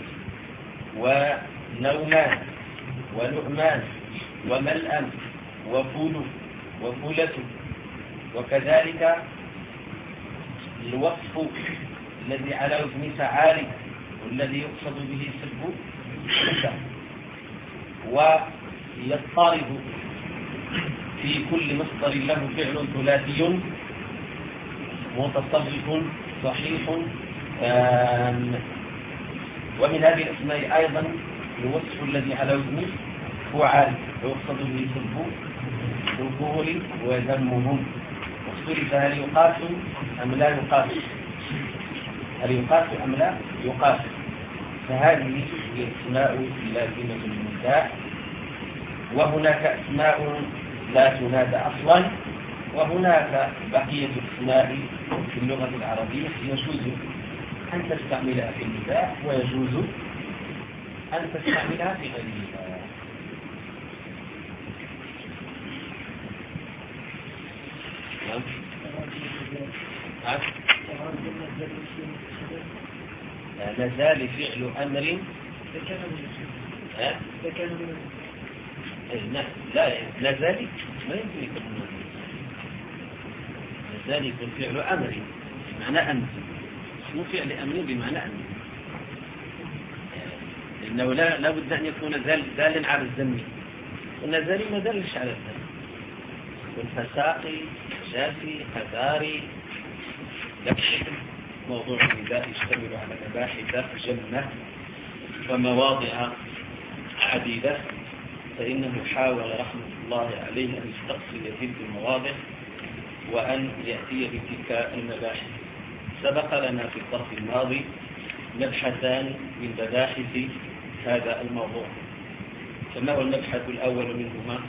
ونومان ونعمان وملأم وفول وفولة. وكذلك الوصف الذي على وزن فعال والذي يقصد به سب ويضطرب في كل مصدر له فعل ثلاثي متصرف صحيح. ومن هذه الأسماء أيضا الوصف الذي على وزن فعال ويقصد به سب الكفر وذمهم. واختلف هل يقاس أم لا يقاس، هل يقاس أم لا يقاس. فهذه هي أسماء لازمة للنداء. وهناك أسماء لا تنادى أصلا، وهناك بقية الأسماء في اللغة العربية يجوز أن تستعملها في النداء ويجوز أن تستعملها في غير النداء. نزال فعل أمر لا نزال ما يمكن يكون نزال يكون فعل أمر بمعنى أمر، اسمه فعل أمر بمعنى أمر، لأنه لا لابد أن يكون ذال ذال على الذم، والنزال ما دلش على الذم. والفساقي جافي قذاري لبش. موضوع النداء يشتمل على مباحث جمة ومواضع عديدة، فإنه حاول رحمة الله عليه أن يستقصي تلك المواضع وأن يأتي بتلك المباحث. سبق لنا في الطرف الماضي مبحثان من مباحث هذا الموضوع. فما هو المبحث الأول منهما؟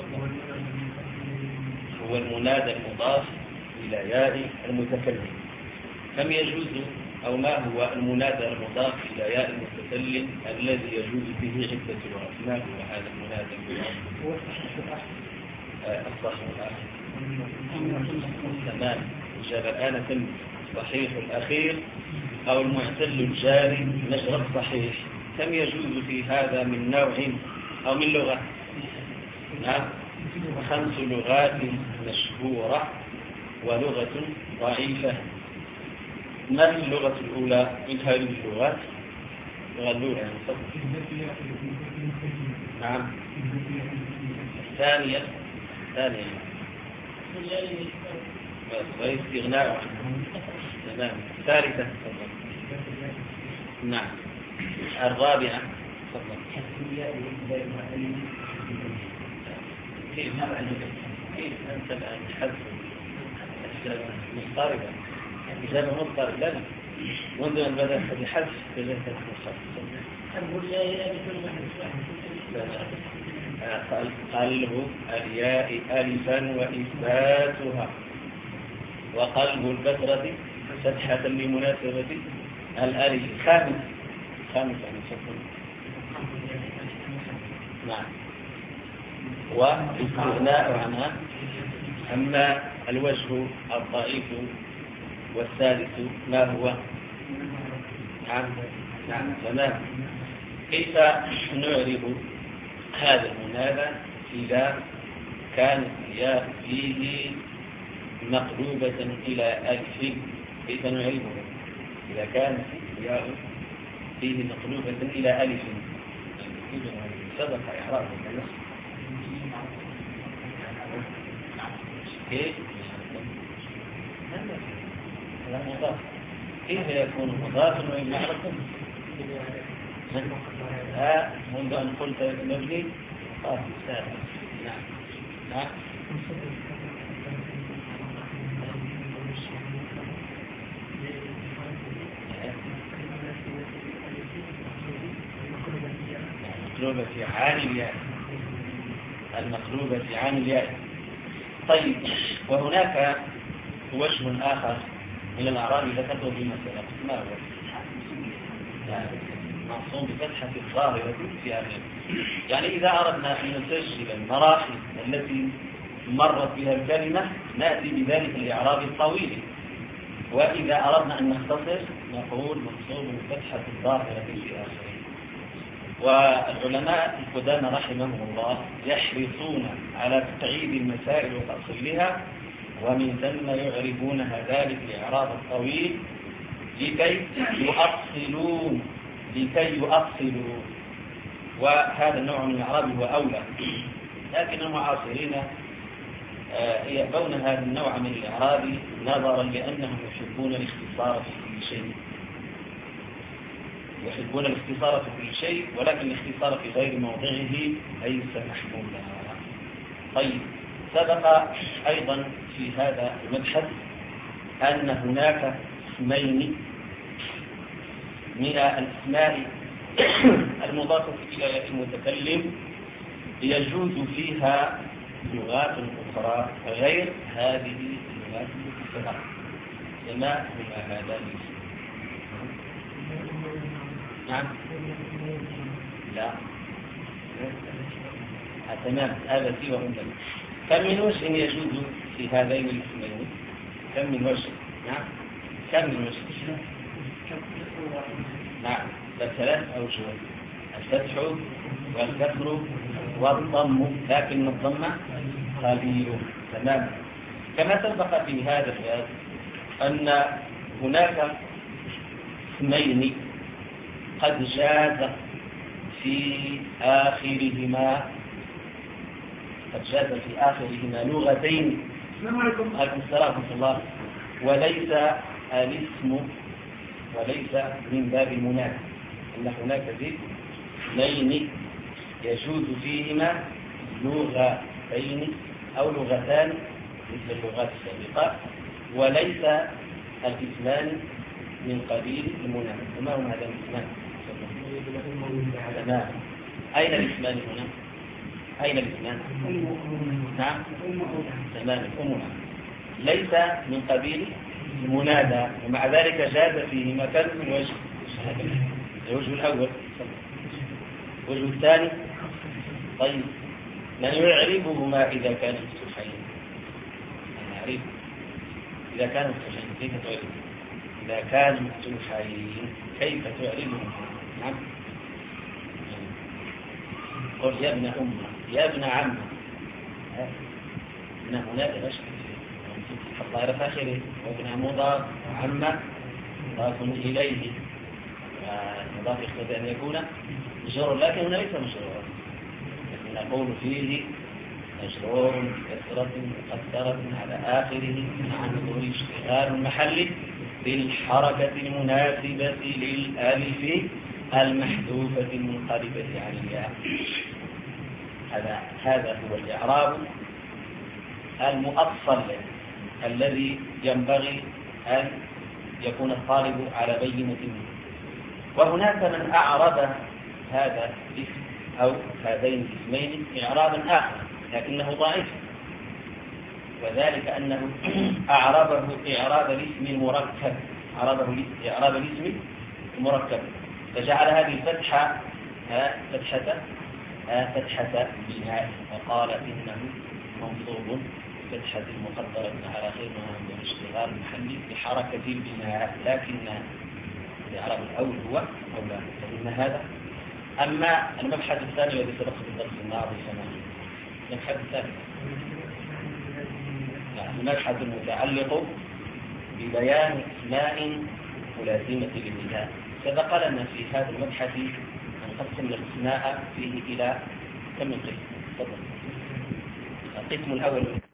هو المنادى المضاف إلى ياء المتكلم. كم يجوز أو ما هو المنادى المضاف إلى ياء المتكلم الذي يجوز فيه عدة لغات؟ ما هو هذا المنادى المضاف؟ هو الصحيح الأخير. تمام. جاب الآن تم الصحيح الأخير أو المعتل الجاري نشر الصحيح. كم يجوز في هذا من نوع أو من لغة؟ نعم، خمس لغات مشهورة ولغة ضعيفة. ما هي اللغة الأولى من هذه اللغات؟ اللغة الأولى يعني صدق. نعم. الثانية الثانية واستغناء عنه. تمام. الثالثة. نعم. الرابعة. كيف كيف أنت الآن تحذف مضطربة؟ إجابة مضطربة لا منذ أن بدأ الحذف بدأت قلب الياء ألفا وإثباتها، وقلب الكسرة فتحة لمناسبة الألف. خامس خامس يعني شكرا. نعم. واستغناء عنها. أما الوجه الضعيف والثالث ما هو؟ نعم نعم تمام. كيف نعرف هذا المنادى إذا كانت الياء فيه مقلوبة إلى ألف؟ كيف نعرفه إذا كانت الياء فيه مقلوبة إلى ألف؟ سبق إعرابه كيف؟ هذا مضاف. كيف يكون مضافا وإن معرفة؟ ها منذ أن قلت مبني قال سابق. نعم نعم. المقلوبة في عن الياء. المقلوبة في عن الياء. طيب، وهناك وجه آخر من الأعراب ذكرته في مسألة. ما هو؟ منصوب بفتحة الظاهرة في آخره. يعني إذا أردنا أن نسجل المراحل التي مرت بها الكلمة نأتي بذلك الإعراب الطويل، وإذا أردنا أن نختصر نقول منصوب بفتحة الظاهرة في آخره. والعلماء القدامى رحمهم الله يحرصون على تقعيد المسائل وتأصيلها، ومن ثم يعربونها ذلك الإعراب الطويل لكي يؤصلون لكي يؤصلوا وهذا النوع من الإعراب هو أولى. لكن المعاصرين يأبون هذا النوع من الإعراب نظرا لأنهم يحبون الاختصار في كل شيء يحبون الاختصار في كل شيء ولكن الاختصار في غير موضعه ليس محمولا. طيب، سبق أيضا في هذا المبحث أن هناك اسمين من الأسماء المضافة إلى المتكلم يجوز فيها لغات أخرى غير هذه اللغات التي كما هما هذان. نعم لا تمام. هذا في وهم كم من وجه يجوز في هذين الاسمين؟ كم من وجه؟ نعم كم من وجه؟ نعم ثلاث أوجه: الفتح والكسر والضم، لكن الضم قليل. تمام. كما سبق في هذا الباب أن هناك اسمين قد جاز في آخرهما قد جاز في آخرهما لغتين. عليكم السلام ورحمة الله. وليس الاسم وليس من باب المنادى، أن هناك اثنين يجوز فيهما لغتين أو لغتان مثل اللغات السابقة، وليس الاسمان من قبيل المنادى. وما هما هذان الاسمان؟ تمام. أين الاسمان هنا؟ أين الاسمان؟ نعم تمام. الأمة ليس من قبيل المنادى، ومع ذلك جاز فيه مكان من وجه. الوجه الأول. الوجه الثاني طيب من يعربهما إذا كان مفتوحين؟ نعرف إذا كان مفتوحين كيف تعرف؟ إذا كان مفتوحين كيف تعرفهما؟ نعم قل يا ابن أمة يا ابن عمة. هنا هناك مشكل الطائرة في آخره، وابن مضاف عمة مضاف إليه، المضاف يقتضي أن يكون مجرور، لكن هنا ليس مجرورا، لكن نقول فيه مجرور بكسرة مقدرة على آخره مع ظهور اشتغال المحل بالحركة المناسبة للألف المحذوفة المنقلبة عن الياء. هذا هذا هو الإعراب المؤصل الذي ينبغي أن يكون الطالب على بينة منه. وهناك من أعرب هذا الاسم أو هذين الاسمين إعرابا آخر لكنه ضعيف، وذلك أنه أعربه إعراب الاسم المركب، أعربه إعراب الاسم المركب، فجعل هذه الفتحة فتحة فتحة بناء، وقال إنه منصوب فتحة مقدرة على خير من الاشتغال المحلي بحركة البناء، لكن الإعراب الأول هو أولى فإن هذا. أما المبحث الثاني الذي سبق في الدرس الماضي ثمانية، المبحث الثاني المبحث المتعلق ببيان اسماء ملازمة للنداء. سبق لنا في هذا المبحث أن نقسم الاسماء فيه إلى كم قسم؟ تفضل. القسم الأول